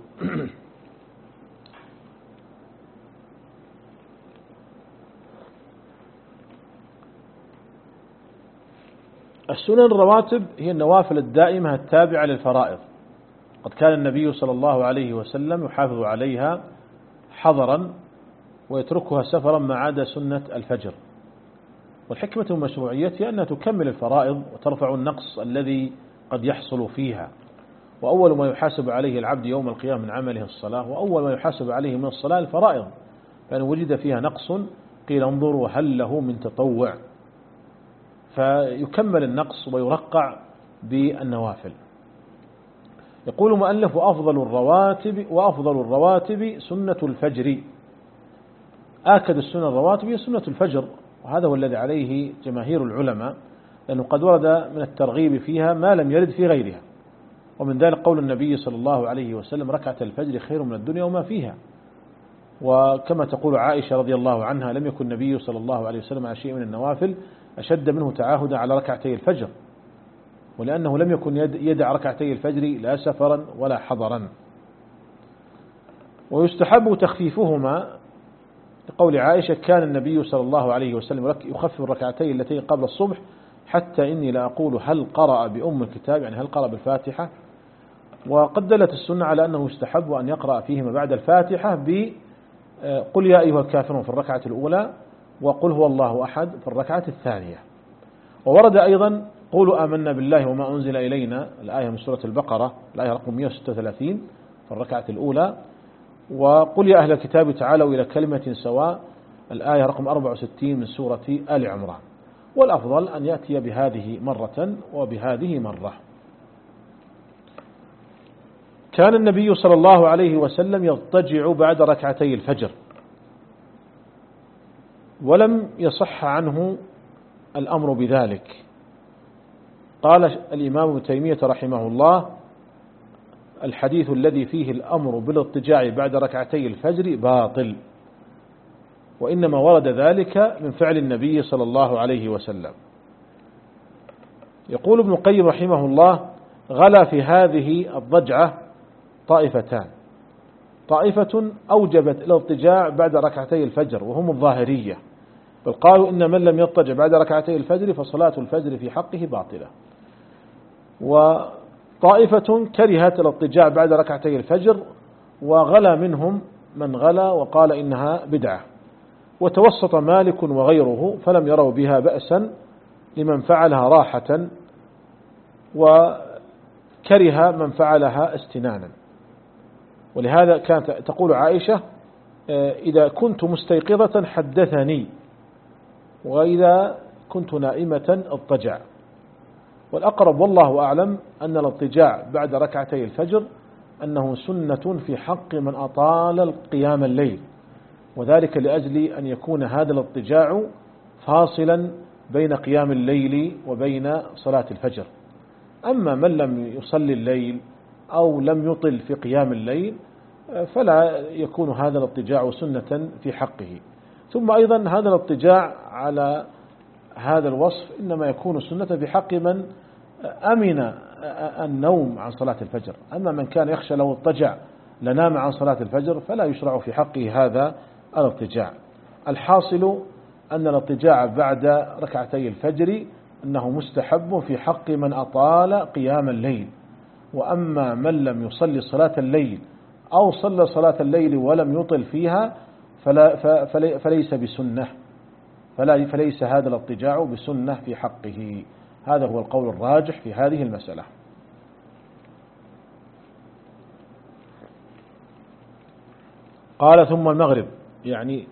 السنن الرواتب هي النوافل الدائمة التابعة للفرائض، قد كان النبي صلى الله عليه وسلم يحافظ عليها حضرا ويتركها سفرا ما عدا سنة الفجر. والحكمة من مشروعيتها أنها تكمل الفرائض وترفع النقص الذي قد يحصل فيها. وأول ما يحاسب عليه العبد يوم القيامة من عمله الصلاة، وأول ما يحاسب عليه من الصلاة الفرائض، فإن وجد فيها نقص قيل انظروا هل له من تطوع، فيكمل النقص ويرقع بالنوافل. يقول المؤلف وأفضل الرواتب وأفضل الرواتب سنة الفجر. آكد السنة الرواتب هي سنة الفجر، وهذا هو الذي عليه جماهير العلماء، لأنه قد ورد من الترغيب فيها ما لم يرد في غيرها. ومن ذلك قول النبي صلى الله عليه وسلم ركعة الفجر خير من الدنيا وما فيها. وكما تقول عائشة رضي الله عنها لم يكن النبي صلى الله عليه وسلم على شيء من النوافل أشد منه تعاهدا على ركعتي الفجر، ولأنه لم يكن يدع ركعتي الفجر لا سفرا ولا حضرا. ويستحب تخفيفهما لقول عائشة كان النبي صلى الله عليه وسلم يخفف الركعتين التي قبل الصبح حتى إني لا أقول هل قرأ بأم الكتاب، يعني هل قرأ بالفاتحة. وقد دلت السنة على أنه يستحب أن يقرأ فيهما بعد الفاتحة بقل يا أيها الكافرون في الركعة الأولى وقل هو الله أحد في الركعة الثانية. وورد أيضا قولوا آمنا بالله وما أنزل إلينا، الآية من سورة البقرة الآية رقم مئة وستة وثلاثين في الركعة الأولى، وقل يا أهل الكتاب تعالوا إلى كلمة سواء الآية رقم أربعة وستين من سورة آل عمران. والأفضل أن يأتي بهذه مرة وبهذه مرة. كان النبي صلى الله عليه وسلم يضطجع بعد ركعتي الفجر، ولم يصح عنه الأمر بذلك. قال الإمام ابن تيمية رحمه الله الحديث الذي فيه الأمر بالاضطجاع بعد ركعتي الفجر باطل، وإنما ورد ذلك من فعل النبي صلى الله عليه وسلم. يقول ابن القيم رحمه الله غلا في هذه الضجعة طائفتان: طائفة أوجبت الاضطجاع بعد ركعتي الفجر وهم الظاهرية، بل قالوا إن من لم يضطجع بعد ركعتي الفجر فصلاة الفجر في حقه باطلة. وطائفة كرهت الاضطجاع بعد ركعتي الفجر، وغلا منهم من غلا وقال إنها بدعة. وتوسط مالك وغيره فلم يروا بها بأسا لمن فعلها راحة، وكره من فعلها استنانا. ولهذا كانت تقول عائشة إذا كنت مستيقظة حدثني، وإذا كنت نائمة اضطجع. والأقرب والله أعلم أن الاضطجاع بعد ركعتي الفجر أنه سنة في حق من أطال قيام الليل، وذلك لأجل أن يكون هذا الاضطجاع فاصلا بين قيام الليل وبين صلاة الفجر. أما من لم يصلي الليل أو لم يطل في قيام الليل فلا يكون هذا الاضطجاع سنة في حقه. ثم أيضا هذا الاضطجاع على هذا الوصف إنما يكون سنة في حق من أمن النوم عن صلاة الفجر. أما من كان يخشى لو اضطجع لنام عن صلاة الفجر فلا يشرع في حقه هذا الاضطجاع. الحاصل أن الاضطجاع بعد ركعتي الفجر أنه مستحب في حق من أطال قيام الليل. وأما من لم يصلي صلاة الليل أو صلى صلاة الليل ولم يطل فيها فلا فليس بسنة، فلا فليس هذا الاضطجاع بسنة في حقه. هذا هو القول الراجح في هذه المسألة. قال ثم المغرب، يعني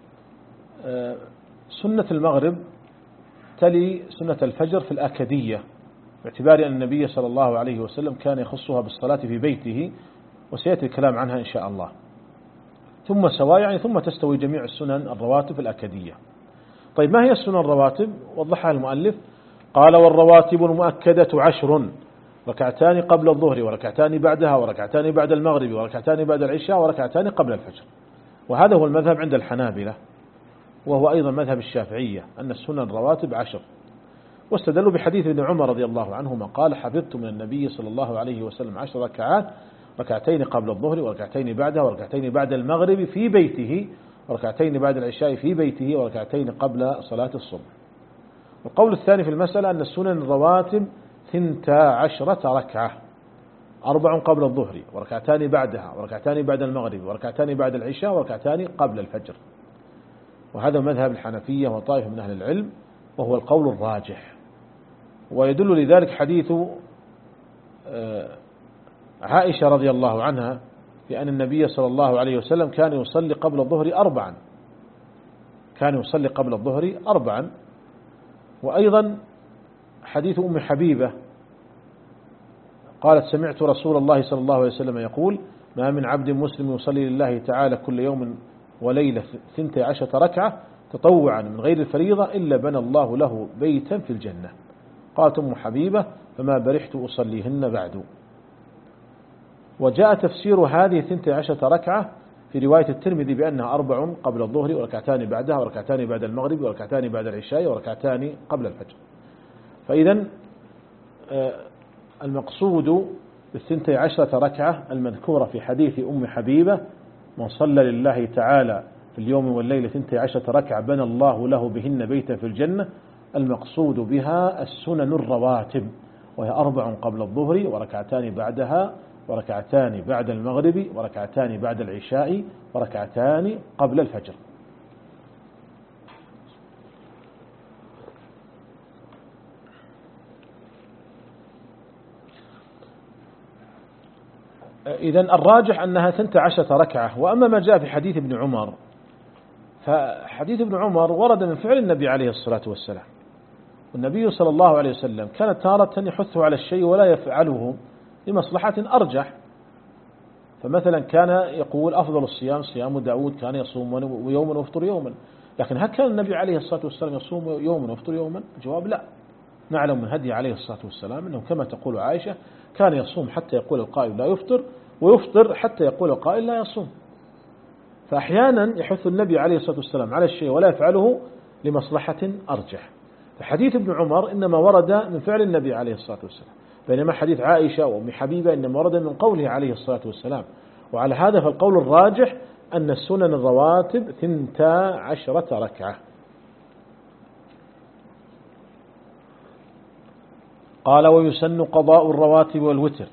سنة المغرب تلي سنة الفجر في الأكدية، باعتبار أن النبي صلى الله عليه وسلم كان يخصها بالصلاة في بيته، وسيأتي الكلام عنها إن شاء الله. ثم سواء يعني ثم تستوي جميع السنن الرواتب الأكدية. طيب ما هي السنن الرواتب؟ وضحها المؤلف قال والرواتب المؤكدة عشر: ركعتان قبل الظهر، وركعتان بعدها، وركعتان بعد المغرب، وركعتان بعد العشاء، وركعتان قبل الفجر. وهذا هو المذهب عند الحنابلة، وهو أيضا مذهب الشافعية أن السنن الرواتب عشر. واستدلوا بحديث ابن عمر رضي الله عنهما قال: حفظت من النبي صلى الله عليه وسلم عشر ركعات، ركعتين قبل الظهر، وركعتين بعدها، وركعتين بعد المغرب في بيته، وركعتين بعد العشاء في بيته، وركعتين قبل صلاة الصبح. القول الثاني في المسألة أن السنن الرواتب ثنتا عشرة ركعة: أربع قبل الظهر، وركعتان بعدها، وركعتان بعد المغرب، وركعتان بعد العشاء، وركعتان قبل الفجر. وهذا مذهب الحنفية وطائفة من أهل العلم، وهو القول الراجح. ويدل لذلك حديث عائشة رضي الله عنها بأن النبي صلى الله عليه وسلم كان يصلي قبل الظهر أربعا كان يصلي قبل الظهر أربعا وأيضا حديث أم حبيبة قالت: سمعت رسول الله صلى الله عليه وسلم يقول: ما من عبد مسلم يصلي لله تعالى كل يوم وليلة ثنتي عشرة ركعة تطوعا من غير الفريضة إلا بنى الله له بيتا في الجنة. قالت أم حبيبة: فما برحت أصليهن بعد. وجاء تفسير هذه ثنتي عشرة ركعة في رواية الترمذي بأنها أربع قبل الظهر، وركعتان بعدها، وركعتان بعد المغرب، وركعتان بعد العشاء، وركعتان قبل الفجر. فإذا المقصود بالثنتي عشرة ركعة المذكورة في حديث أم حبيبة: من صلى لله تعالى في اليوم والليلة ثنتي عشرة ركعة بنى الله له بهن بيتا في الجنة. المقصود بها السنن الرواتب، وهي أربع قبل الظهر، وركعتان بعدها، وركعتان بعد المغرب، وركعتان بعد العشاء، وركعتان قبل الفجر. إذن الراجح أنها ثنتي عشرة ركعة. وأما ما جاء في حديث ابن عمر، فحديث ابن عمر ورد من فعل النبي عليه الصلاة والسلام، والنبي صلى الله عليه وسلم كان تارة يحثه على الشيء ولا يفعله لمصلحة أرجح. فمثلا كان يقول: أفضل الصيام صيام داود، كان يصوم يوما ويفطر يوما. لكن هل كان النبي عليه الصلاة والسلام يصوم يوما ويفطر يوما؟ الجواب لا. نعلم من هدي عليه الصلاة والسلام أنه كما تقول عائشة كان يصوم حتى يقول القائل لا يفطر، ويفطر حتى يقول القائل لا يصوم. فأحيانا يحث النبي عليه الصلاة والسلام على الشيء ولا يفعله لمصلحة أرجح. فحديث ابن عمر إنما ورد من فعل النبي عليه الصلاة والسلام، بينما حديث عائشة وأم حبيبة إنما ورد من قوله عليه الصلاة والسلام. وعلى هذا فالقول الراجح أن السنن الرواتب ثنتا عشرة ركعة. قال: ويسن قضاء الرواتب والوتر.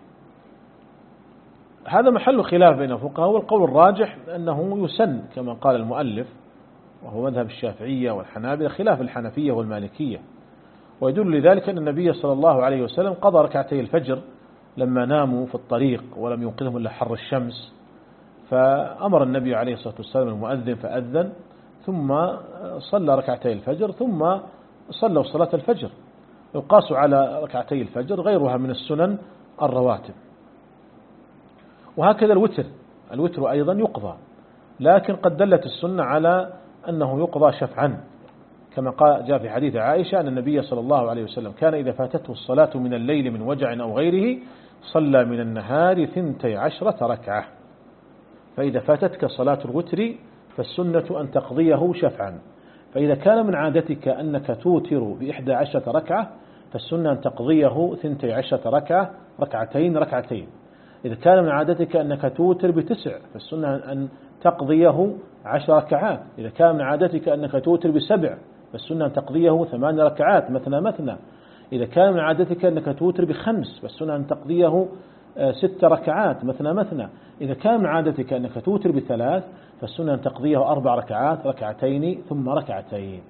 هذا محل خلاف بين الفقهاء، والقول الراجح أنه يسن كما قال المؤلف، وهو مذهب الشافعية والحنابلة خلاف الحنفية والمالكية. ويدل لذلك أن النبي صلى الله عليه وسلم قضى ركعتي الفجر لما ناموا في الطريق ولم ينقذهم إلا حر الشمس، فأمر النبي عليه الصلاة والسلام المؤذن فأذن، ثم صلى ركعتي الفجر، ثم صلوا صلاة الفجر، يقاس على ركعتي الفجر غيرها من السنن الرواتب. وهكذا الوتر، الوتر أيضا يقضى، لكن قد دلت السنة على أنه يقضى شفعا، كما قال جاء في حديث عائشة أن النبي صلى الله عليه وسلم كان إذا فاتته الصلاة من الليل من وجع أو غيره صلى من النهار ثنتي عشرة ركعة. فإذا فاتتك صلاة الوتر فالسنة أن تقضيه شفعا، فإذا كان من عادتك أنك توتر بإحدى عشرة ركعة فالسنة أن تقضيه ثنتي عشرة ركعة، ركعتين ركعتين. إذا كان من عادتك أنك توتر بتسع فالسنة أن تقضيه عشر ركعات. إذا كان من عادتك أنك توتر بسبع فالسنة أن تقضيه ثمان ركعات مثنى مثنى. إذا كان من عادتك أنك توتر بخمس فالسنة أن تقضيه ست ركعات مثنى مثنى. إذا كان من عادتك أنك توتر بثلاث فالسنة أن تقضيه أربع ركعات، ركعتين ثم ركعتين.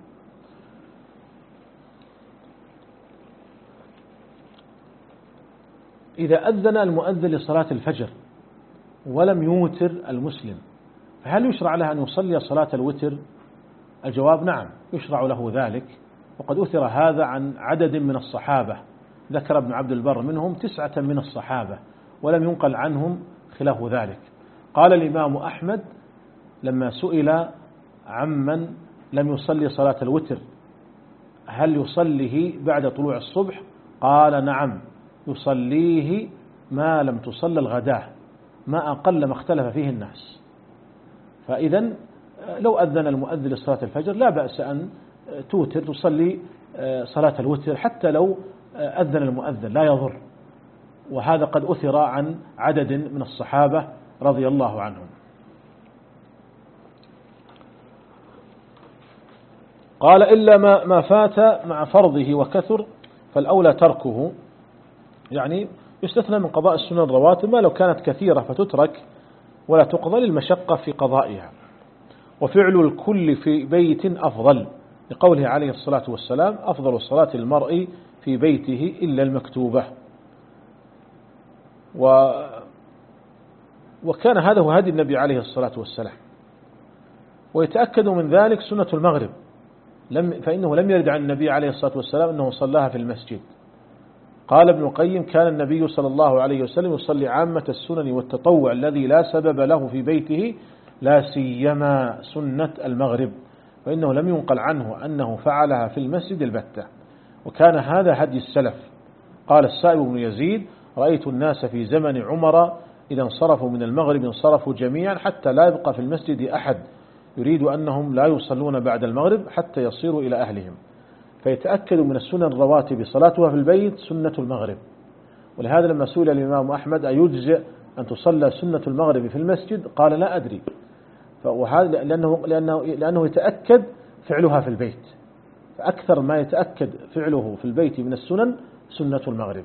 إذا أذن المؤذن لصلاة الفجر ولم يوتر المسلم فهل يشرع له أن يصلي صلاة الوتر؟ الجواب نعم، يشرع له ذلك، وقد أثر هذا عن عدد من الصحابة، ذكر ابن عبد البر منهم تسعة من الصحابة ولم ينقل عنهم خلاف ذلك. قال الإمام أحمد لما سئل عمن لم يصلي صلاة الوتر هل يصليه بعد طلوع الصبح؟ قال نعم، يصليه ما لم تصلى الغداة، ما أقل ما اختلف فيه الناس. فإذا لو أذن المؤذن لصلاة الفجر لا بأس أن توتر، تصلي صلاة الوتر حتى لو أذن المؤذن لا يضر، وهذا قد أثر عن عدد من الصحابة رضي الله عنهم. قال إلا ما ما فات مع فرضه وكثر فالأولى تركه، يعني يستثنى من قضاء السنن الرواتب ما لو كانت كثيرة فتترك ولا تقضى للمشقة في قضائها. وفعل الكل في بيت أفضل، لقوله عليه الصلاة والسلام أفضل صلاة المرء في بيته إلا المكتوبة. و وكان هذا هو هدي النبي عليه الصلاة والسلام. ويتأكد من ذلك سنة المغرب، لم فإنه لم يرد عن النبي عليه الصلاة والسلام أنه صلاها في المسجد. قال ابن القيم كان النبي صلى الله عليه وسلم يصلي عامة السنن والتطوع الذي لا سبب له في بيته، لا سيما سنة المغرب، فإنه لم ينقل عنه أنه فعلها في المسجد البتة، وكان هذا هدي السلف. قال السائب بن يزيد رأيت الناس في زمن عمر إذا انصرفوا من المغرب انصرفوا جميعا حتى لا يبقى في المسجد أحد، يريد أنهم لا يصلون بعد المغرب حتى يصيروا إلى أهلهم. فيتأكد من السنن الرواتب صلاتها في البيت سنة المغرب. ولهذا لما سئل الإمام أحمد أيجزئ أن تصلى سنة المغرب في المسجد قال لا أدري، وهذا لأنه, لأنه, لأنه يتأكد فعلها في البيت، فأكثر ما يتأكد فعله في البيت من السنن سنة المغرب.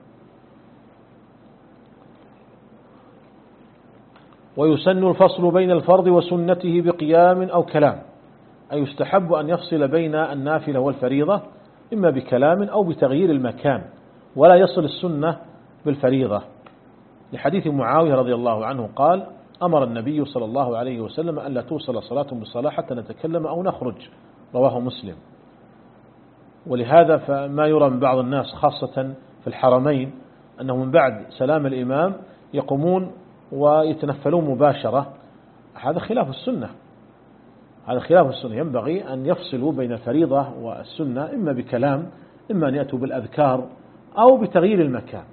ويسن الفصل بين الفرض وسنته بقيام أو كلام، أي يستحب أن يفصل بين النافلة والفريضة إما بكلام أو بتغيير المكان، ولا يصل السنة بالفريضة، لحديث معاوية رضي الله عنه قال أمر النبي صلى الله عليه وسلم أن لا توصل صلاة بصلاة حتى نتكلم أو نخرج، رواه مسلم. ولهذا فما يرى من بعض الناس خاصة في الحرمين أنه من بعد سلام الإمام يقومون ويتنفلون مباشرة، هذا خلاف السنة، هذا خلاف السنة. ينبغي أن يفصلوا بين الفريضة والسنة إما بكلام إما أن يأتوا بالأذكار أو بتغيير المكان.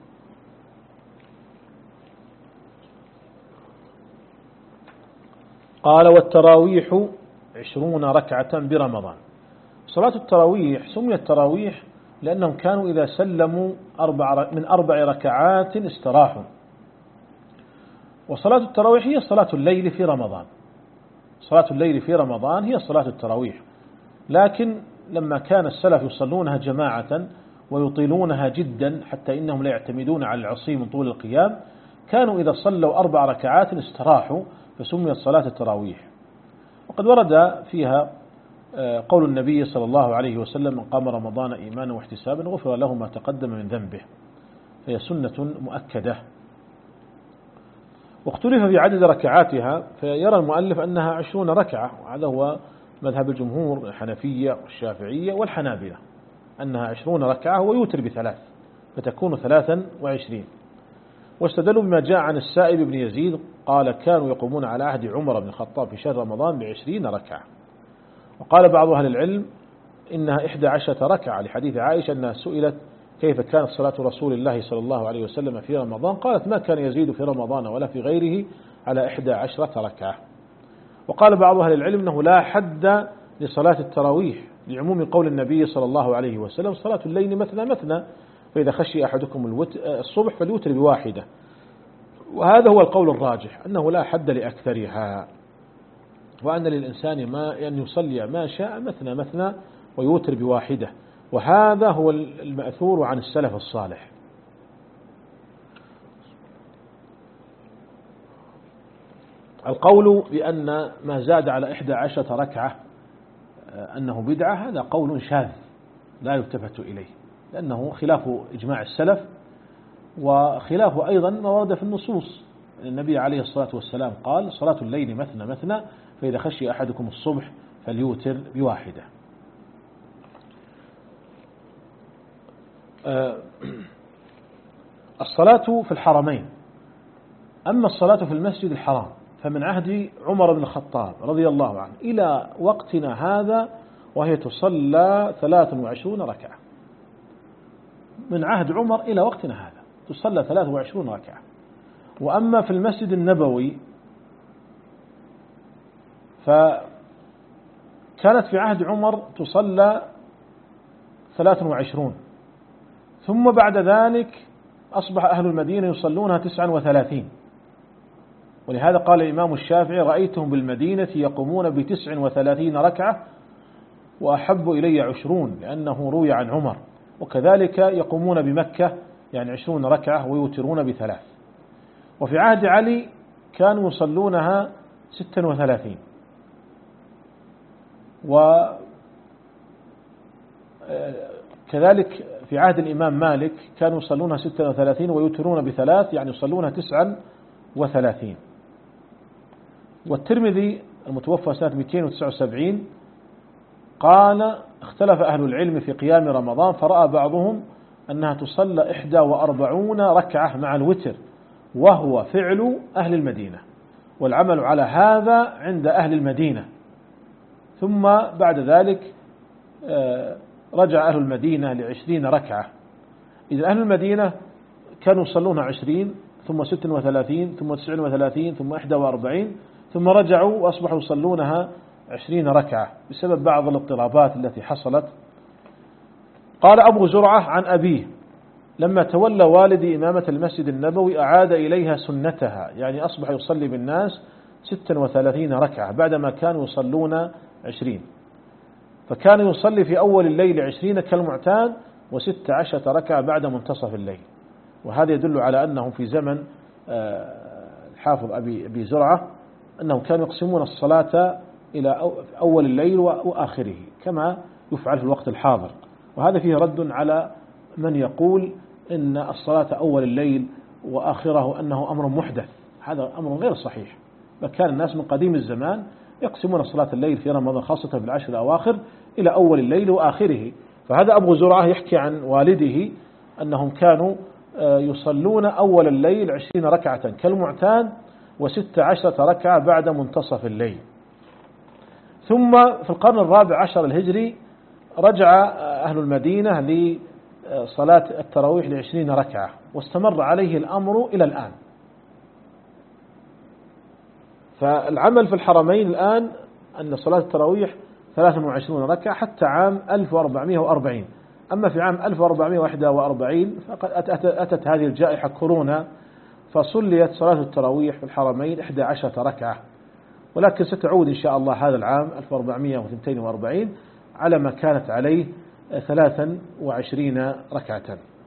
قال والتراويح عشرون ركعة برمضان. صلاة التراويح سميت تراويح لأنهم كانوا إذا سلموا أربع من أربع ركعات استراحوا. وصلاة التراويح هي صلاة الليل في رمضان، صلاة الليل في رمضان هي صلاة التراويح، لكن لما كان السلف يصلونها جماعة ويطيلونها جدا حتى إنهم لا يعتمدون على العصي من طول القيام، كانوا إذا صلوا أربع ركعات استراحوا فسميت صلاة التراويح. وقد ورد فيها قول النبي صلى الله عليه وسلم من قام رمضان إيمانا واحتسابا غفر له ما تقدم من ذنبه، فهي سنة مؤكدة. واختلف في عدد ركعاتها، فيرى المؤلف أنها عشرون ركعة، وهذا هو مذهب الجمهور الحنفية والشافعية والحنابلة، أنها عشرون ركعة ويوتر بثلاث فتكون ثلاثا وعشرين. واستدلوا بما جاء عن السائب بن يزيد قال كانوا يقومون على عهد عمر بن الخطاب في شهر رمضان بعشرين ركعة. وقال بعض أهل العلم إنها إحدى عشرة ركعة لحديث عائشة أنها سئلت كيف كانت صلاة رسول الله صلى الله عليه وسلم في رمضان، قالت ما كان يزيد في رمضان ولا في غيره على إحدى عشرة ركعة. وقال بعض أهل العلم أنه لا حد لصلاة التراويح لعموم قول النبي صلى الله عليه وسلم صلاة الليل مثنى مثنى فإذا خشي أحدكم الصبح فليوتر بواحدة. وهذا هو القول الراجح أنه لا حد لأكثرها، وأن للإنسان ما أن يصلي ما شاء مثنى مثنى ويوتر بواحدة، وهذا هو المأثور عن السلف الصالح. القول بأن ما زاد على إحدى عشرة ركعة أنه بدعة هذا قول شاذ لا يلتفت إليه، لأنه خلاف إجماع السلف وخلاف أيضا ما ورد في النصوص. النبي عليه الصلاة والسلام قال صلاة الليل مثنى مثنى فإذا خشي أحدكم الصبح فليوتر بواحدة. الصلاة في الحرمين. أما الصلاة في المسجد الحرام فمن عهد عمر بن الخطاب رضي الله عنه إلى وقتنا هذا وهي تصلى ثلاث وعشرون ركعة، من عهد عمر إلى وقتنا هذا تصلى ثلاث وعشرون ركعة. وأما في المسجد النبوي فكانت في عهد عمر تصلى ثلاث وعشرون، ثم بعد ذلك أصبح أهل المدينة يصلونها تسعا وثلاثين، ولهذا قال الإمام الشافعي رأيتهم بالمدينة يقومون بتسع وثلاثين ركعة وأحب إلي عشرون، لأنه روي عن عمر. وكذلك يقومون بمكة يعني عشرون ركعة ويوترون بثلاث. وفي عهد علي كانوا يصلونها ستا وثلاثين، وكذلك في عهد الإمام مالك كانوا يصلونها ستا وثلاثين ويوترون بثلاث يعني يصلونها تسعا وثلاثين. والترمذي المتوفى سنة مئتين وتسعة وسبعين قال اختلف أهل العلم في قيام رمضان فرأى بعضهم أنها تصلى إحدى وأربعون ركعة مع الوتر وهو فعل أهل المدينة، والعمل على هذا عند أهل المدينة. ثم بعد ذلك رجع أهل المدينة لعشرين ركعة. إذا أهل المدينة كانوا يصلون عشرين ثم ست وثلاثين ثم تسع وثلاثين ثم إحدى وأربعين، ثم رجعوا وأصبحوا يصلونها عشرين ركعة بسبب بعض الاضطرابات التي حصلت. قال أبو زرعة عن أبيه لما تولى والدي إمامة المسجد النبوي أعاد إليها سنتها، يعني أصبح يصلي بالناس ستا وثلاثين ركعة بعدما كانوا يصلون عشرين، فكان يصلي في أول الليل عشرين كالمعتاد وست عشرة ركعة بعد منتصف الليل. وهذا يدل على أنهم في زمن الحافظ أبي زرعة أنهم كانوا يقسمون الصلاة إلى أول الليل وآخره كما يفعل في الوقت الحاضر. وهذا فيه رد على من يقول إن الصلاة أول الليل وآخره أنه أمر محدث، هذا أمر غير صحيح. فكان الناس من قديم الزمان يقسمون صلاة الليل في رمضان خاصة في العشر الأواخر إلى أول الليل وآخره. فهذا أبو زرعة يحكي عن والده أنهم كانوا يصلون أول الليل عشرين ركعة كالمعتاد وست عشرة ركعة بعد منتصف الليل. ثم في القرن الرابع عشر الهجري رجع أهل المدينة لصلاة التراويح لعشرين ركعة، واستمر عليه الأمر إلى الآن. فالعمل في الحرمين الآن أن صلاة التراويح ثلاث وعشرين ركعة حتى عام ألف وأربعمائة وأربعين. أما في عام ألف وأربعمائة وواحد وأربعين فقد أتت هذه الجائحة كورونا فصليت صلاة التراويح في الحرمين إحدى عشرة ركعة، ولكن ستعود إن شاء الله هذا العام ألف وأربعمائة واثنين وأربعين على ما كانت عليه ثلاثا وعشرين ركعة.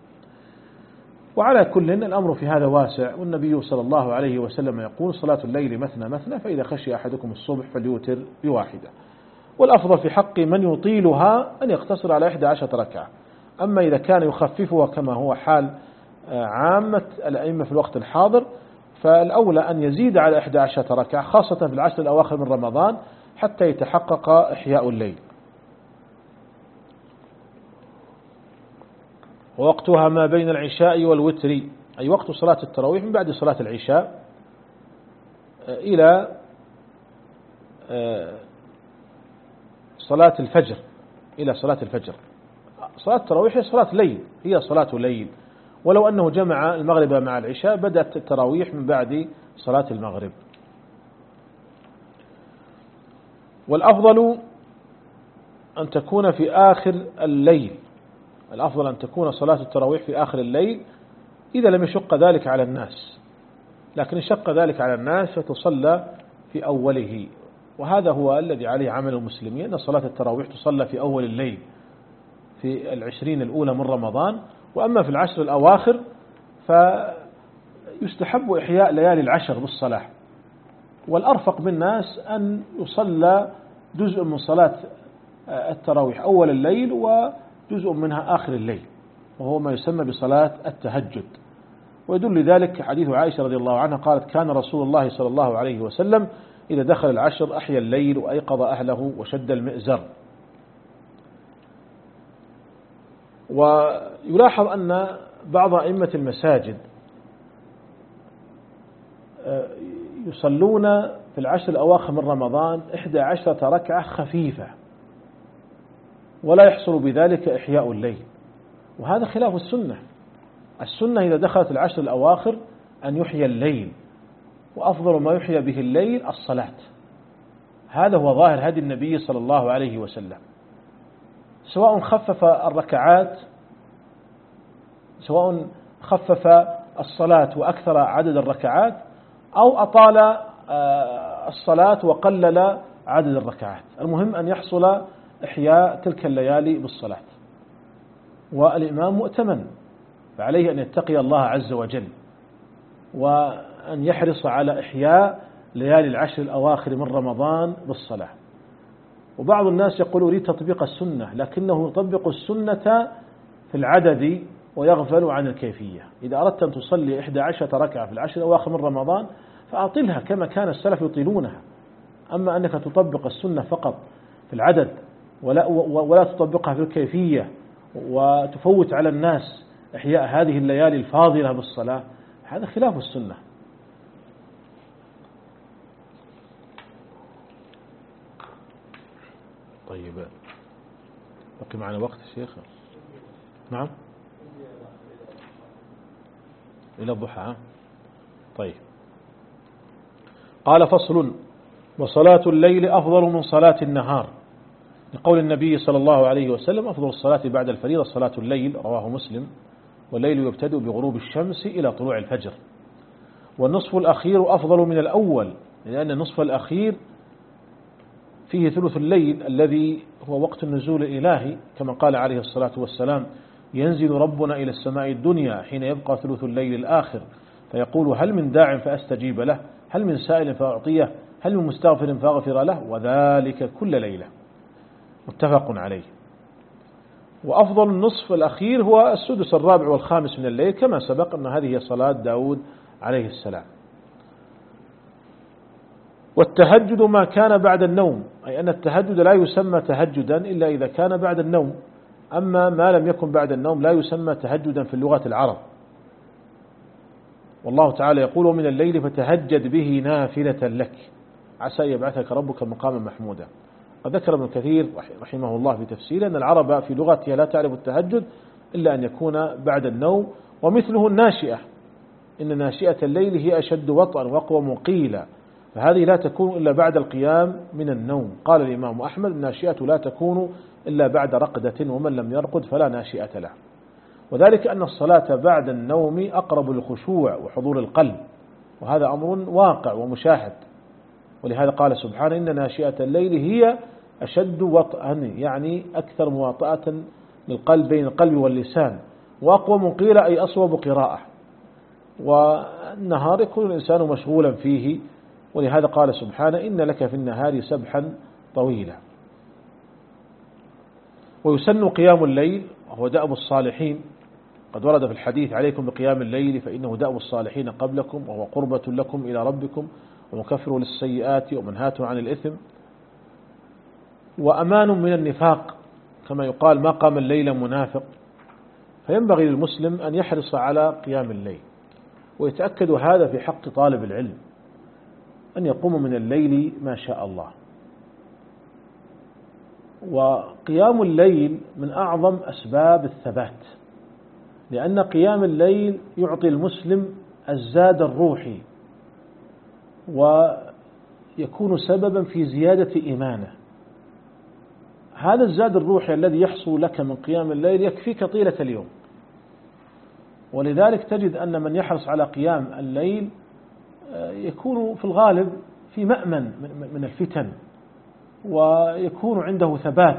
وعلى كل الأمر في هذا واسع، والنبي صلى الله عليه وسلم يقول صلاة الليل مثنى مثنى فإذا خشي أحدكم الصبح فليوتر بواحدة. والأفضل في حق من يطيلها أن يقتصر على إحدى عشرة ركعة. أما إذا كان يخففها كما هو حال عامة الأئمة في الوقت الحاضر فالأولى أن يزيد على إحدى عشرة ركعة خاصة في العشر الأواخر من رمضان حتى يتحقق إحياء الليل. ووقتها ما بين العشاء والوتر، أي وقت صلاة التراويح من بعد صلاة العشاء إلى صلاة الفجر، إلى صلاة الفجر. صلاة التراويح هي صلاة ليل، هي صلاة ليل، ولو أنه جمع المغرب مع العشاء بدأت التراويح من بعد صلاة المغرب. والأفضل أن تكون في آخر الليل، الأفضل أن تكون صلاة التراويح في آخر الليل إذا لم يشق ذلك على الناس، لكن شق ذلك على الناس فتصلى في أوله، وهذا هو الذي عليه عمل المسلمين، أن صلاة التراويح تصلى في أول الليل في العشرين الأولى من رمضان. وأما في العشر الأواخر فيستحب إحياء ليالي العشر بالصلاة، والأرفق بالناس أن يصلى جزء من صلاة التراويح أول الليل وجزء منها آخر الليل، وهو ما يسمى بصلاة التهجد. ويدل لذلك حديث عائشة رضي الله عنها قالت: كان رسول الله صلى الله عليه وسلم إذا دخل العشر أحيا الليل وأيقظ أهله وشد المئزر. ويلاحظ أن بعض أئمة المساجد يصلون في العشر الأواخر من رمضان إحدى عشرة ركعة خفيفة، ولا يحصل بذلك إحياء الليل، وهذا خلاف السنة. السنة إذا دخلت العشر الأواخر أن يحيى الليل، وأفضل ما يحيى به الليل الصلاة. هذا هو ظاهر هدي النبي صلى الله عليه وسلم، سواء خفف الركعات، سواء خفف الصلاة وأكثر عدد الركعات، أو أطال الصلاة وقلل عدد الركعات، المهم أن يحصل إحياء تلك الليالي بالصلاة. والإمام مؤتمن، فعليه أن يتقي الله عز وجل وأن يحرص على إحياء ليالي العشر الأواخر من رمضان بالصلاة. وبعض الناس يقول أريد تطبيق السنة، لكنه يطبق السنة في العدد ويغفل عن الكيفية. إذا أردت أن تصلي إحدى عشرة ركعة في العشر الأواخر من رمضان فأطلها كما كان السلف يطيلونها، أما أنك تطبق السنة فقط في العدد ولا, ولا تطبقها في الكيفية وتفوت على الناس إحياء هذه الليالي الفاضلة بالصلاة، هذا خلاف السنة. طيب بقي معنا وقت الشيخ؟ نعم، إلى الضحى. طيب، قال: فصل: وصلاة الليل أفضل من صلاة النهار، لقول النبي صلى الله عليه وسلم: أفضل الصلاة بعد الفريضة صلاة الليل، رواه مسلم. والليل يبتدئ بغروب الشمس إلى طلوع الفجر. والنصف الأخير أفضل من الأول، لأن النصف الأخير فيه ثلث الليل الذي هو وقت النزول الإلهي، كما قال عليه الصلاة والسلام: ينزل ربنا إلى السماء الدنيا حين يبقى ثلث الليل الآخر فيقول: هل من داع فأستجيب له، هل من سائل فأعطيه، هل من مستغفر فأغفر له، وذلك كل ليلة. متفق عليه. وأفضل النصف الأخير هو السدس الرابع والخامس من الليل، كما سبق أن هذه هي صلاة داود عليه السلام. والتهجد ما كان بعد النوم، أي أن التهجد لا يسمى تهجدا إلا إذا كان بعد النوم، أما ما لم يكن بعد النوم لا يسمى تهجدا في اللغة العرب. والله تعالى يقول: ومن الليل فتهجد به نافلة لك عسى يبعثك ربك مقاما محمودا. وذكر ابن كثير رحمه الله في تفسيره أن العرب في لغتها لا تعرف التهجد إلا أن يكون بعد النوم. ومثله الناشئة، إن ناشئة الليل هي أشد وطئا وأقوم قيلا، فهذه لا تكون إلا بعد القيام من النوم. قال الإمام أحمد: الناشئة لا تكون إلا بعد رقدة، ومن لم يرقد فلا ناشئة له. وذلك أن الصلاة بعد النوم أقرب للخشوع وحضور القلب، وهذا أمر واقع ومشاهد. ولهذا قال سبحانه: إن ناشئة الليل هي أشد وطئا، يعني أكثر مواطأة للقلب بين القلب واللسان، وأقوم قيل أي أصوب قراءة. والنهار يكون الإنسان مشغولا فيه، ولهذا قال سبحانه: إن لك في النهار سبحا طويلا. ويسن قيام الليل وهو دأب الصالحين، قد ورد في الحديث عليكم بقيام الليل فإنه دأب الصالحين قبلكم وهو قربة لكم إلى ربكم ومكفر للسيئات ومنهاة عن الإثم وأمان من النفاق، كما يقال ما قام الليل منافق. فينبغي للمسلم أن يحرص على قيام الليل، ويتأكد هذا في حق طالب العلم أن يقوم من الليل ما شاء الله. وقيام الليل من أعظم أسباب الثبات، لأن قيام الليل يعطي المسلم الزاد الروحي ويكون سببا في زيادة إيمانه. هذا الزاد الروحي الذي يحصل لك من قيام الليل يكفيك طيلة اليوم، ولذلك تجد أن من يحرص على قيام الليل يكون في الغالب في مأمن من الفتن، ويكون عنده ثبات.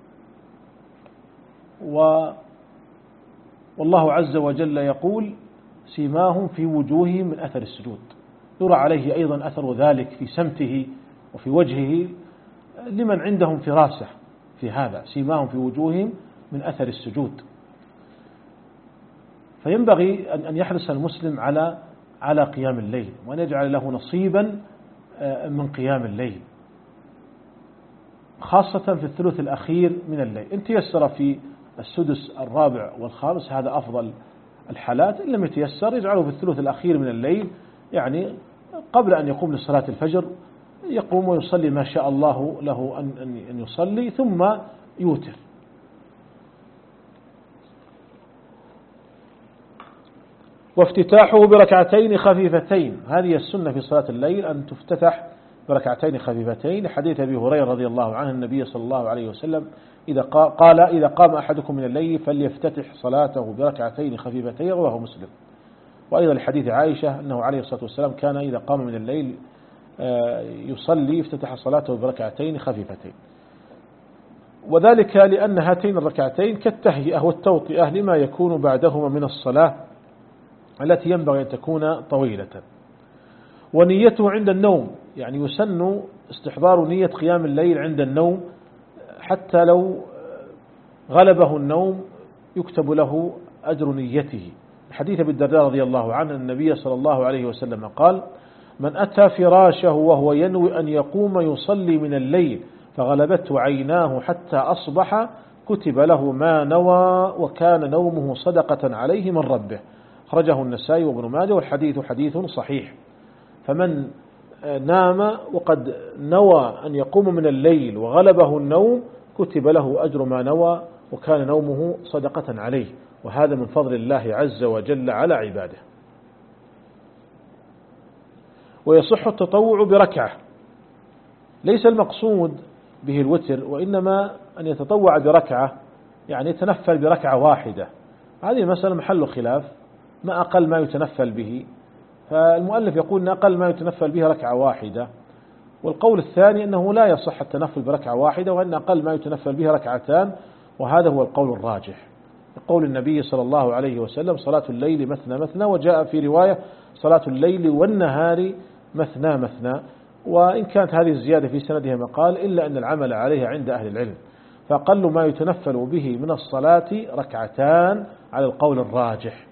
والله عز وجل يقول سيماهم في وجوههم من أثر السجود، يرى عليه أيضا أثر ذلك في سمته وفي وجهه لمن عندهم فراسة في هذا، سيماهم في وجوههم من أثر السجود. فينبغي أن يحرص المسلم على على قيام الليل، وأن يجعل له نصيبا من قيام الليل، خاصة في الثلث الأخير من الليل. إن تيسر في السدس الرابع والخامس هذا أفضل الحالات، إن لم يتيسر يجعله في الثلث الأخير من الليل، يعني قبل أن يقوم لصلاة الفجر يقوم ويصلي ما شاء الله له أن يصلي ثم يوتر. وافتتاحه بركعتين خفيفتين، هذه السنة في صلاة الليل أن تفتتح بركعتين خفيفتين. حديث أبي هريرة رضي الله عنه النبي صلى الله عليه وسلم إذا قال إذا قام أحدكم من الليل فليفتتح صلاته بركعتين خفيفتين، رواه مسلم. وأيضا الحديث عائشة أنه عليه الصلاة والسلام كان إذا قام من الليل يصلي افتتح صلاته بركعتين خفيفتين، وذلك لأن هاتين الركعتين كالتهيئة والتوطئة لما يكون بعدهما من الصلاة التي ينبغي أن تكون طويلة. ونيته عند النوم، يعني يسن استحضار نية قيام الليل عند النوم، حتى لو غلبه النوم يكتب له أجر نيته. حديث أبي الدرداء رضي الله عنه النبي صلى الله عليه وسلم قال: من أتى فراشه وهو ينوي أن يقوم يصلي من الليل فغلبته عيناه حتى أصبح كتب له ما نوى وكان نومه صدقة عليه من ربه. أخرجه النسائي وابن ماجه والحديث حديث صحيح. فمن نام وقد نوى أن يقوم من الليل وغلبه النوم كتب له أجر ما نوى وكان نومه صدقة عليه، وهذا من فضل الله عز وجل على عباده. ويصح التطوع بركعة، ليس المقصود به الوتر، وإنما أن يتطوع بركعة، يعني يتنفل بركعة واحدة. هذه المسألة محل خلاف، ما أقل ما يتنفل به، فالمؤلف يقول أن أقل ما يتنفل به ركعة واحدة، والقول الثاني أنه لا يصح التنفل بركعة واحدة، وأن أقل ما يتنفل به ركعتان، وهذا هو القول الراجح. قول النبي صلى الله عليه وسلم: صلاة الليل مثنى مثنى، وجاء في رواية: صلاة الليل والنهار مثنى مثنى. وإن كانت هذه الزيادة في سندها مقال، إلا أن العمل عليها عند أهل العلم، فأقل ما يتنفل به من الصلاة ركعتان على القول الراجح،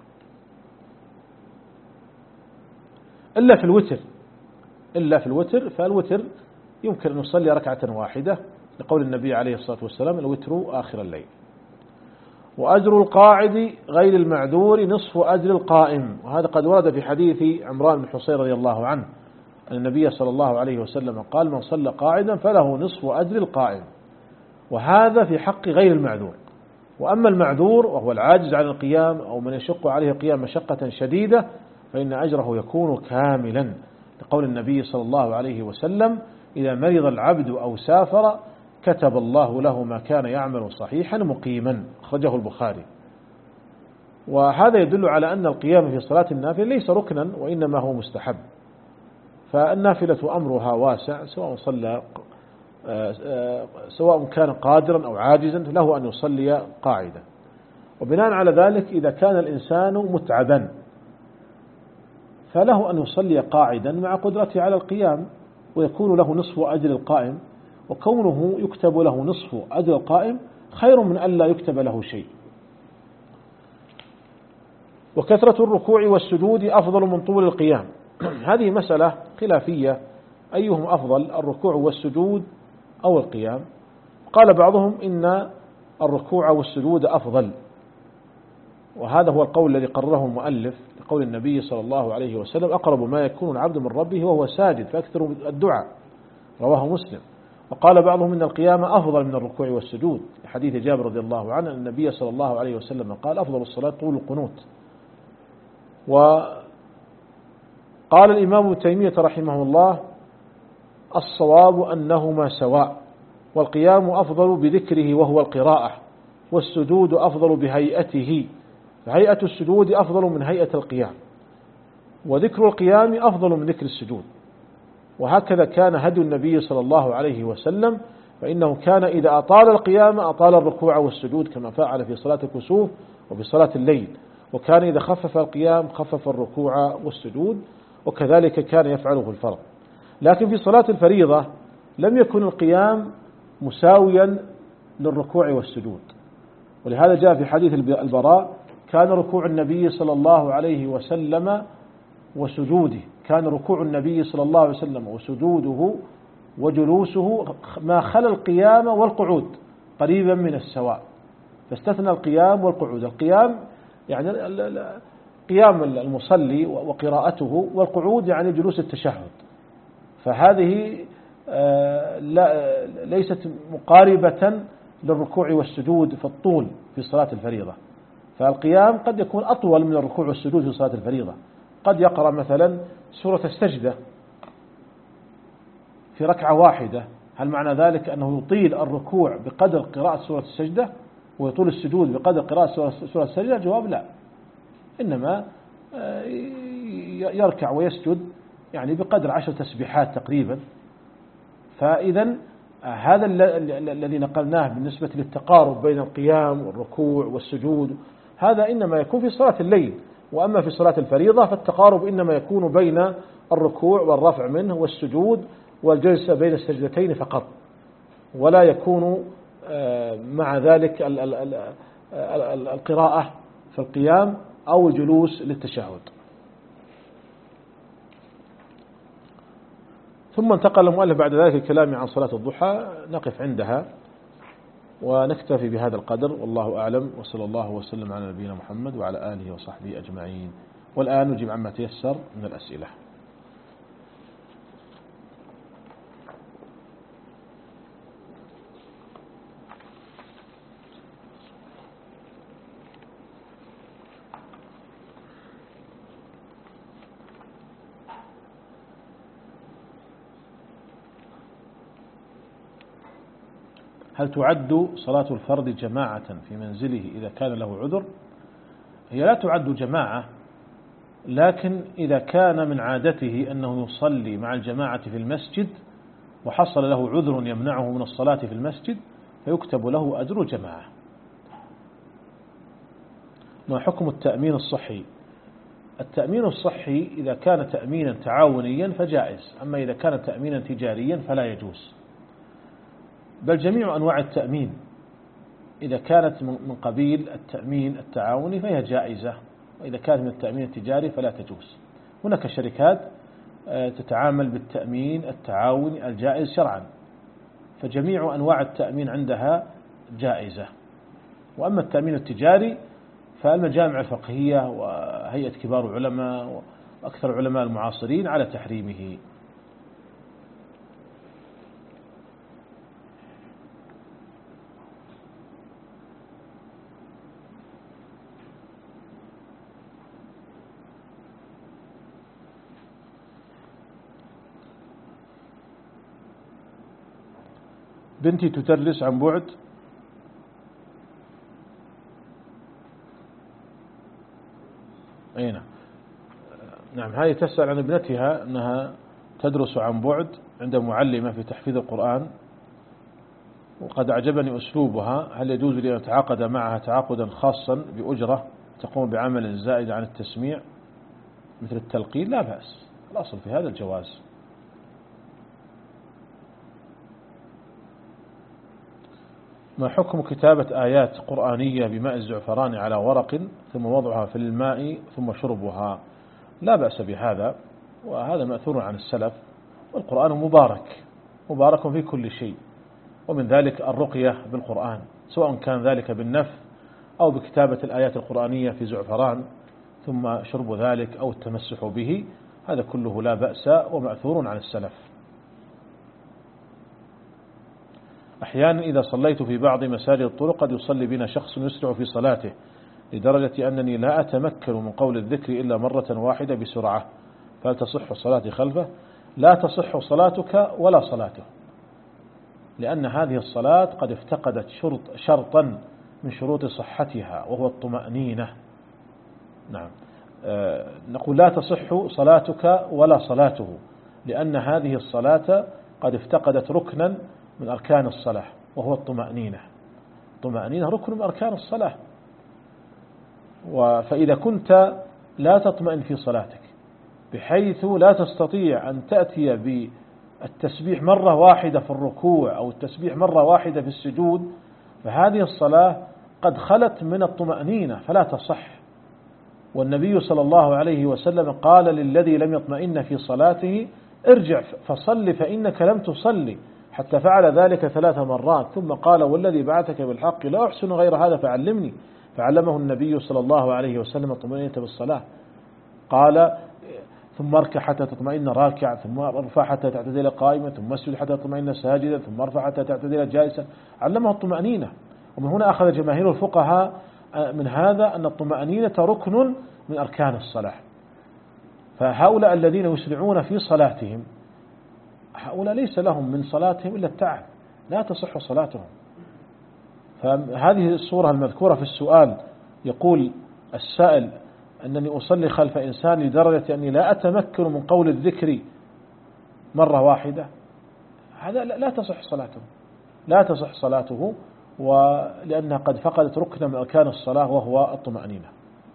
إلا في الوتر إلا في الوتر فالوتر يمكن أن يصلي ركعة واحدة، لقول النبي عليه الصلاة والسلام: الوتر آخر الليل. وأجر القاعد غير المعذور نصف أجر القائم، وهذا قد ورد في حديث عمران بن حصين رضي الله عنه أن النبي صلى الله عليه وسلم قال: من صلى قاعدا فله نصف أجر القائم، وهذا في حق غير المعذور. وأما المعذور وهو العاجز عن القيام أو من يشق عليه القيام مشقة شديدة فإن أجره يكون كاملا، لقول النبي صلى الله عليه وسلم: إذا مرض العبد أو سافر كتب الله له ما كان يعمل صحيحا مقيما. أخرجه البخاري. وهذا يدل على أن القيام في صلاة النافلة ليس ركنا، وإنما هو مستحب، فالنافلة أمرها واسع، سواء صلى سواء كان قادرا أو عاجزا له أن يصلي قاعدا. وبناء على ذلك إذا كان الإنسان متعبا فله أن يصلي قاعدا مع قدرته على القيام، ويكون له نصف أجر القائم، وكونه يكتب له نصف أجر القائم خير من أن لا يكتب له شيء. وكثرة الركوع والسجود أفضل من طول القيام. هذه مسألة خلافية، أيهم أفضل، الركوع والسجود أو القيام؟ قال بعضهم إن الركوع والسجود أفضل، وهذا هو القول الذي قرره المؤلف لقول النبي صلى الله عليه وسلم: أقرب ما يكون العبد من ربه وهو ساجد فأكثر الدعاء، رواه مسلم. وقال بعضهم إن القيام أفضل من الركوع والسجود، حديث جابر رضي الله عنه أن النبي صلى الله عليه وسلم قال: أفضل الصلاة طول القنوت. وقال الإمام ابن تيمية رحمه الله: الصواب أنهما سواء، والقيام أفضل بذكره وهو القراءة، والسجود أفضل بهيئته، فهيئة السجود أفضل من هيئة القيام، وذكر القيام أفضل من ذكر السجود. وهكذا كان هدي النبي صلى الله عليه وسلم، فإنه كان إذا أطال القيام أطال الركوع والسجود كما فعل في صلاة الكسوف وفي صلاة الليل، وكان إذا خفف القيام خفف الركوع والسجود، وكذلك كان يفعله في الفرض. لكن في صلاة الفريضة لم يكن القيام مساويا للركوع والسجود، ولهذا جاء في حديث البراء: كان ركوع النبي صلى الله عليه وسلم وسجوده كان ركوع النبي صلى الله عليه وسلم وسجوده وجلوسه ما خلا القيام والقعود قريبا من السواء، فاستثنى القيام والقعود. القيام يعني قيام المصلي وقراءته، والقعود يعني جلوس التشهد، فهذه ليست مقاربة للركوع والسجود في الطول في صلاة الفريضة. فالقيام قد يكون أطول من الركوع والسجود في صلاة الفريضة، قد يقرأ مثلا سورة السجدة في ركعة واحدة، هل معنى ذلك أنه يطيل الركوع بقدر قراءة سورة السجدة ويطول السجود بقدر قراءة سورة السجدة؟ الجواب لا، إنما يركع ويسجد يعني بقدر عشر تسبيحات تقريبا. فإذا هذا الذي نقلناه بالنسبة للتقارب بين القيام والركوع والسجود هذا إنما يكون في صلاة الليل، وأما في صلاة الفريضة فالتقارب إنما يكون بين الركوع والرفع منه والسجود والجلسة بين السجدتين فقط، ولا يكون مع ذلك القراءة في القيام أو الجلوس للتشهد. ثم انتقل المؤلف بعد ذلك الكلام عن صلاة الضحى، نقف عندها ونكتفي بهذا القدر، والله أعلم، وصلى الله وسلم على نبينا محمد وعلى آله وصحبه أجمعين. والآن نجيب عما تيسر من الأسئلة. هل تعد صلاة الفرد جماعة في منزله إذا كان له عذر؟ هي لا تعد جماعة، لكن إذا كان من عادته أنه يصلي مع الجماعة في المسجد وحصل له عذر يمنعه من الصلاة في المسجد فيكتب له أجر جماعة. ما حكم التأمين الصحي؟ التأمين الصحي إذا كان تأمينا تعاونيا فجائز، أما إذا كان تأمينا تجاريا فلا يجوز، بل جميع أنواع التأمين إذا كانت من قبيل التأمين التعاوني فهي جائزة، وإذا كانت من التأمين التجاري فلا تجوز. هناك شركات تتعامل بالتأمين التعاوني الجائز شرعا، فجميع أنواع التأمين عندها جائزة. وأما التأمين التجاري فالمجامع الفقهية وهيئة كبار العلماء وأكثر العلماء المعاصرين على تحريمه. بنتي تدرس عن بعد، أين؟ نعم، هذه تسأل عن ابنتها أنها تدرس عن بعد عند معلمة في تحفيظ القرآن، وقد أعجبني أسلوبها. هل يجوز لي أن أتعاقد معها تعاقدا خاصا بأجرة تقوم بعمل زائد عن التسميع مثل التلقين؟ لا بأس، الأصل في هذا الجواز. ما حكم كتابة آيات قرآنية بماء الزعفران على ورق ثم وضعها في الماء ثم شربها؟ لا بأس بهذا، وهذا مأثور عن السلف، والقرآن مبارك مبارك في كل شيء، ومن ذلك الرقية بالقرآن، سواء كان ذلك بالنفث أو بكتابة الآيات القرآنية في زعفران ثم شرب ذلك أو التمسح به، هذا كله لا بأس ومأثور عن السلف. أحيانا إذا صليت في بعض مساجد الطرق قد يصلي بنا شخص يسرع في صلاته لدرجة أنني لا أتمكن من قول الذكر إلا مرة واحدة بسرعة، فهل تصح صلاتي خلفه؟ لا تصح صلاتك ولا صلاته، لأن هذه الصلاة قد افتقدت شرط شرطا من شروط صحتها وهو الطمأنينة. نعم، أه نقول لا تصح صلاتك ولا صلاته، لأن هذه الصلاة قد افتقدت ركنا من أركان الصلاة وهو الطمأنينة. الطمأنينة ركن من أركان الصلاة، فإذا كنت لا تطمئن في صلاتك بحيث لا تستطيع أن تأتي بالتسبيح مرة واحدة في الركوع أو التسبيح مرة واحدة في السجود، فهذه الصلاة قد خلت من الطمأنينة فلا تصح. والنبي صلى الله عليه وسلم قال للذي لم يطمئن في صلاته ارجع فصل فإنك لم تصلي، حتى فعل ذلك ثلاث مرات، ثم قال والذي بعثك بالحق لا أحسن غير هذا فعلمني، فعلمه النبي صلى الله عليه وسلم الطمأنينة بالصلاة. قال ثم اركع حتى تطمئن راكعا، ثم ارفع حتى تعتدل قائما، ثم اسجد حتى تطمئن ساجدا، ثم ارفع حتى تعتدل جالسا، علمه الطمأنينة. ومن هنا أخذ جماهير الفقهاء من هذا أن الطمأنينة ركن من أركان الصلاة. فهؤلاء الذين يسرعون في صلاتهم هؤلاء ليس لهم من صلاتهم إلا التعب، لا تصح صلاتهم. فهذه الصورة المذكورة في السؤال يقول السائل أنني أصلي خلف إنسان لدرجة أني لا أتمكن من قول الذكر مرة واحدة، هذا لا تصح صلاته، لا تصح صلاته، ولأنها قد فقدت ركن من أركان الصلاة وهو الطمأنينة.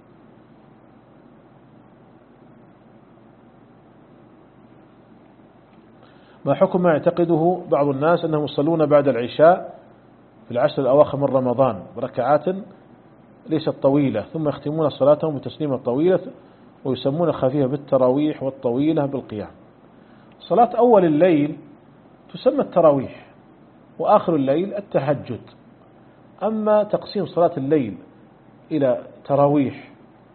ما حكم ما يعتقده بعض الناس أنهم يصلون بعد العشاء في العشر الأواخر من رمضان بركعات ليست طويلة، ثم يختمون صلاتهم بتسليمة طويلة ويسمون الخفيفة بالتراويح والطويلة بالقيام. صلاة أول الليل تسمى التراويح، وآخر الليل التهجد. أما تقسيم صلاة الليل إلى تراويح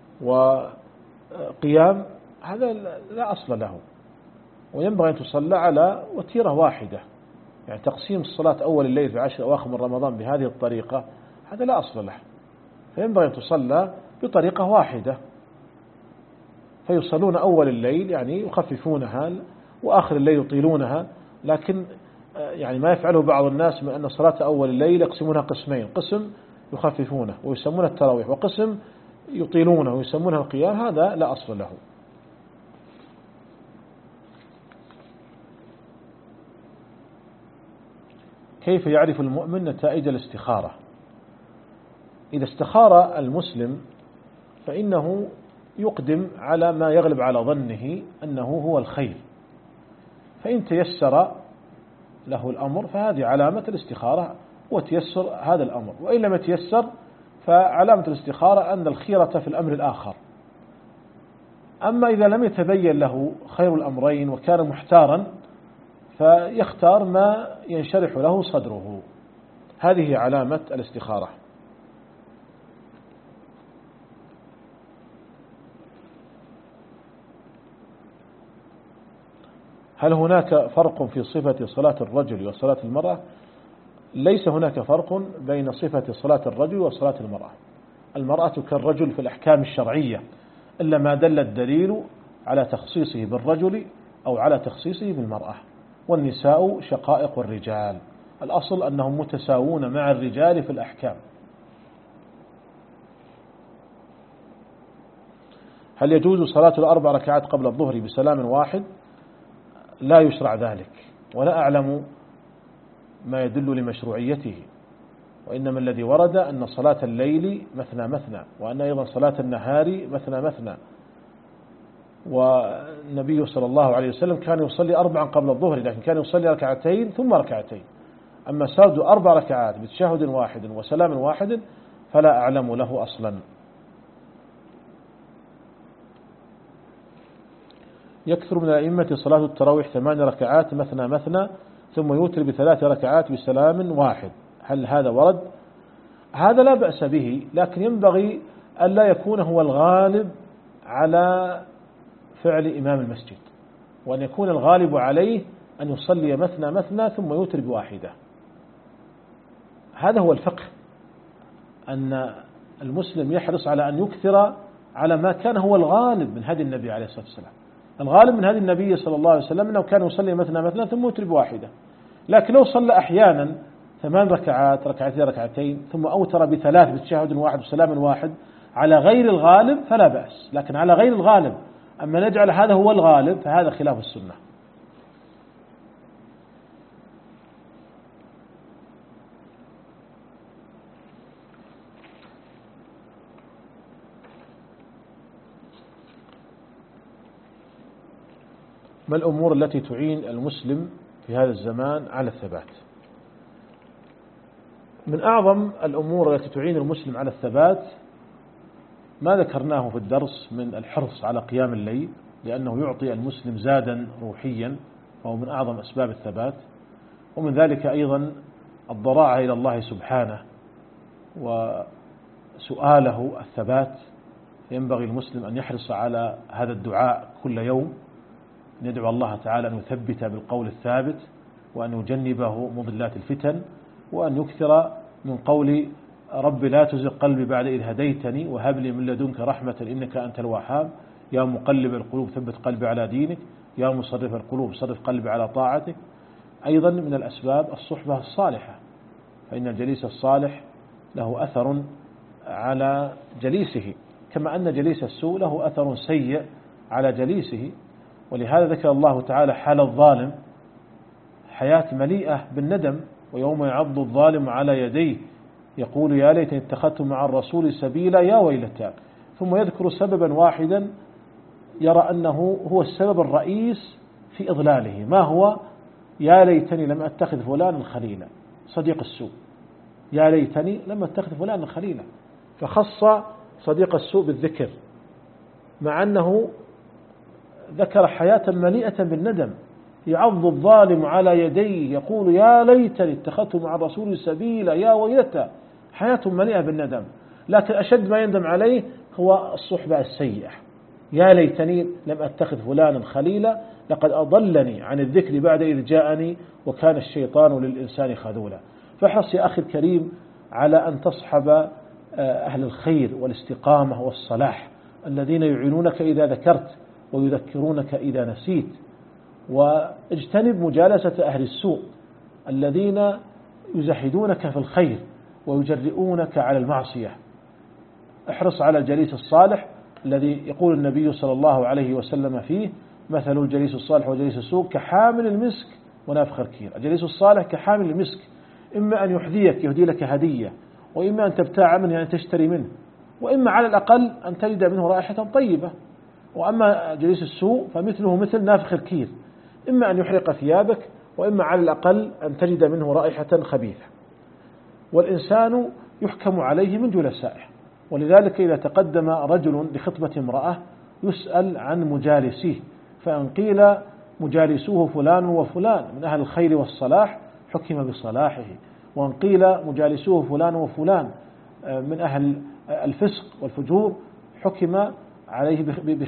وقيام هذا لا أصل له، وينبغي أن تصلى على وتيرة واحدة. يعني تقسيم الصلاة أول الليل في عشر أواخر من رمضان بهذه الطريقة هذا لا أصل له، فينبغي أن تصلى بطريقة واحدة، فيصلون أول الليل يعني يخففونها وآخر الليل يطيلونها. لكن يعني ما يفعله بعض الناس من أن صلاة أول الليل يقسمونها قسمين، قسم يخففونه ويسمونه التراويح، وقسم يطيلونه ويسمونه القيام، هذا لا أصل له. كيف يعرف المؤمن نتائج الاستخارة؟ إذا استخار المسلم فإنه يقدم على ما يغلب على ظنه أنه هو الخير، فإن تيسر له الأمر فهذه علامة الاستخارة وتيسر هذا الأمر، وإن لم يتيسر فعلامة الاستخارة أن الخيرة في الأمر الآخر. أما إذا لم يتبين له خير الأمرين وكان محتارا فيختار ما ينشرح له صدره، هذه علامة الاستخارة. هل هناك فرق في صفة صلاة الرجل وصلاة المرأة؟ ليس هناك فرق بين صفة صلاة الرجل وصلاة المرأة. المرأة كالرجل في الأحكام الشرعية، إلا ما دل الدليل على تخصيصه بالرجل أو على تخصيصه بالمرأة. والنساء شقائق الرجال، الأصل أنهم متساوون مع الرجال في الأحكام. هل يجوز صلاة الأربع ركعات قبل الظهر بسلام واحد؟ لا يشرع ذلك، ولا أعلم ما يدل لمشروعيته، وإنما الذي ورد أن صلاة الليل مثنى مثنى، وأن أيضا صلاة النهار مثنى مثنى. والنبي صلى الله عليه وسلم كان يصلي أربعا قبل الظهر، لكن كان يصلي ركعتين ثم ركعتين. أما سرد أربع ركعات بتشهد واحد وسلام واحد فلا أعلم له أصلا. يكثر من الأئمة صلاة التراويح ثمان ركعات مثنى مثنى ثم يوتر بثلاث ركعات بسلام واحد، هل هذا ورد؟ هذا لا بأس به، لكن ينبغي أن لا يكون هو الغالب على فعل إمام المسجد، وأن يكون الغالب عليه أن يصلي مثنى مثنى ثم يوتر بواحدة. هذا هو الفقه، أن المسلم يحرص على أن يكثر على ما كان هو الغالب من هدي النبي عليه الصلاة والسلام. الغالب من هدي النبي صلى الله عليه وسلم أنه كان يصلي مثنى مثنى ثم يوتر بواحدة، لكن لو صلى أحيانا ثمان ركعات ركعتين ركعتين ثم أوتر بثلاث بتشهد واحد وسلام واحد على غير الغالب فلا بأس، لكن على غير الغالب أما نجعل هذا هو الغالب فهذا خلاف السنة. ما الأمور التي تعين المسلم في هذا الزمان على الثبات؟ من أعظم الأمور التي تعين المسلم على الثبات ما ذكرناه في الدرس من الحرص على قيام الليل، لأنه يعطي المسلم زادا روحيا وهو من أعظم أسباب الثبات، ومن ذلك أيضا الضراعة إلى الله سبحانه وسؤاله الثبات. ينبغي المسلم أن يحرص على هذا الدعاء كل يوم، ندعو الله تعالى أن يثبت بالقول الثابت وأن يجنبه مضلات الفتن، وأن يكثر من قول رب لا تزغ قلبي بعد إذ هديتني وهب لي من لدنك رحمة إنك أنت الوهاب، يا مقلب القلوب ثبت قلبي على دينك، يا مصرف القلوب صرف قلبي على طاعتك. أيضا من الأسباب الصحبة الصالحة، فإن الجليس الصالح له أثر على جليسه، كما أن جليس السوء له أثر سيء على جليسه. ولهذا ذكر الله تعالى حال الظالم حياة مليئة بالندم، ويوم يعض الظالم على يديه يقول يا ليتني اتخذت مع الرسول سبيلا يا ويلتى، ثم يذكر سببا واحدا يرى أنه هو السبب الرئيس في إضلاله. ما هو؟ يا ليتني لم أتخذ فلانا خليلا، صديق السوء، يا ليتني لم أتخذ فلانا خليلا، فخص صديق السوء بالذكر مع أنه ذكر حياة مليئة بالندم. يعض الظالم على يديه يقول يا ليتني اتخذت مع الرسول سبيلا يا ويلتى، حياة مليئة بالندم، لكن أشد ما يندم عليه هو الصحبة السيئة. يا ليتني لم أتخذ فلانا خليلا لقد أضلني عن الذكر بعد إذ جاءني وكان الشيطان للإنسان خذولا. فاحرص يا أخي الكريم على أن تصحب أهل الخير والاستقامة والصلاح الذين يعينونك إذا ذكرت ويذكرونك إذا نسيت، واجتنب مجالسة أهل السوء الذين يزهدونك في الخير ويجرئونك على المعصية. احرص على الجليس الصالح الذي يقول النبي صلى الله عليه وسلم فيه مثل الجليس الصالح وجليس السوء كحامل المسك ونافخ الكير. الجليس الصالح كحامل المسك، إما أن يحذيك يهدي لك هدية، وإما أن تبتاع منه يعني تشتري منه، وإما على الأقل أن تجد منه رائحة طيبة. وأما جليس السوء فمثله مثل نافخ الكير، إما أن يحرق ثيابك وإما على الأقل أن تجد منه رائحة خبيثة. والإنسان يحكم عليه من جلسائه، ولذلك إذا تقدم رجل لخطبة امرأة يسأل عن مجالسيه، فإن قيل مجالسوه فلان وفلان من أهل الخير والصلاح حكم بصلاحه، وإن قيل مجالسوه فلان وفلان من أهل الفسق والفجور حكم عليه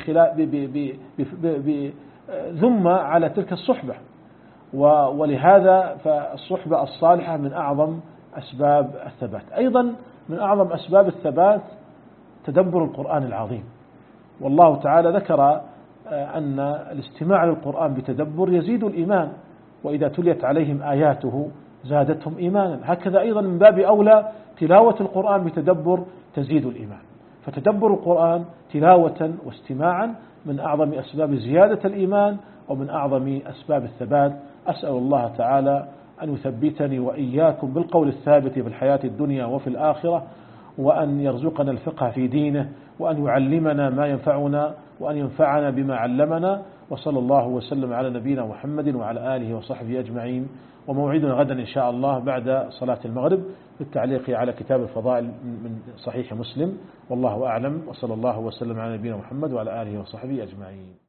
بذم على تلك الصحبة. ولهذا فالصحبة الصالحة من أعظم أسباب الثبات. أيضا من أعظم أسباب الثبات تدبر القرآن العظيم، والله تعالى ذكر أن الاستماع للقرآن بتدبر يزيد الإيمان، وإذا تليت عليهم آياته زادتهم إيمانا. هكذا أيضا من باب أولى تلاوة القرآن بتدبر تزيد الإيمان. فتدبر القرآن تلاوة واستماعا من أعظم أسباب زيادة الإيمان ومن أعظم أسباب الثبات. أسأل الله تعالى أن يثبتني وإياكم بالقول الثابت في الحياة الدنيا وفي الآخرة، وأن يرزقنا الفقه في دينه، وأن يعلمنا ما ينفعنا، وأن ينفعنا بما علمنا، وصلى الله وسلم على نبينا محمد وعلى آله وصحبه أجمعين. وموعدنا غدا إن شاء الله بعد صلاة المغرب بالتعليق على كتاب الفضائل من صحيح مسلم، والله أعلم، وصلى الله وسلم على نبينا محمد وعلى آله وصحبه أجمعين.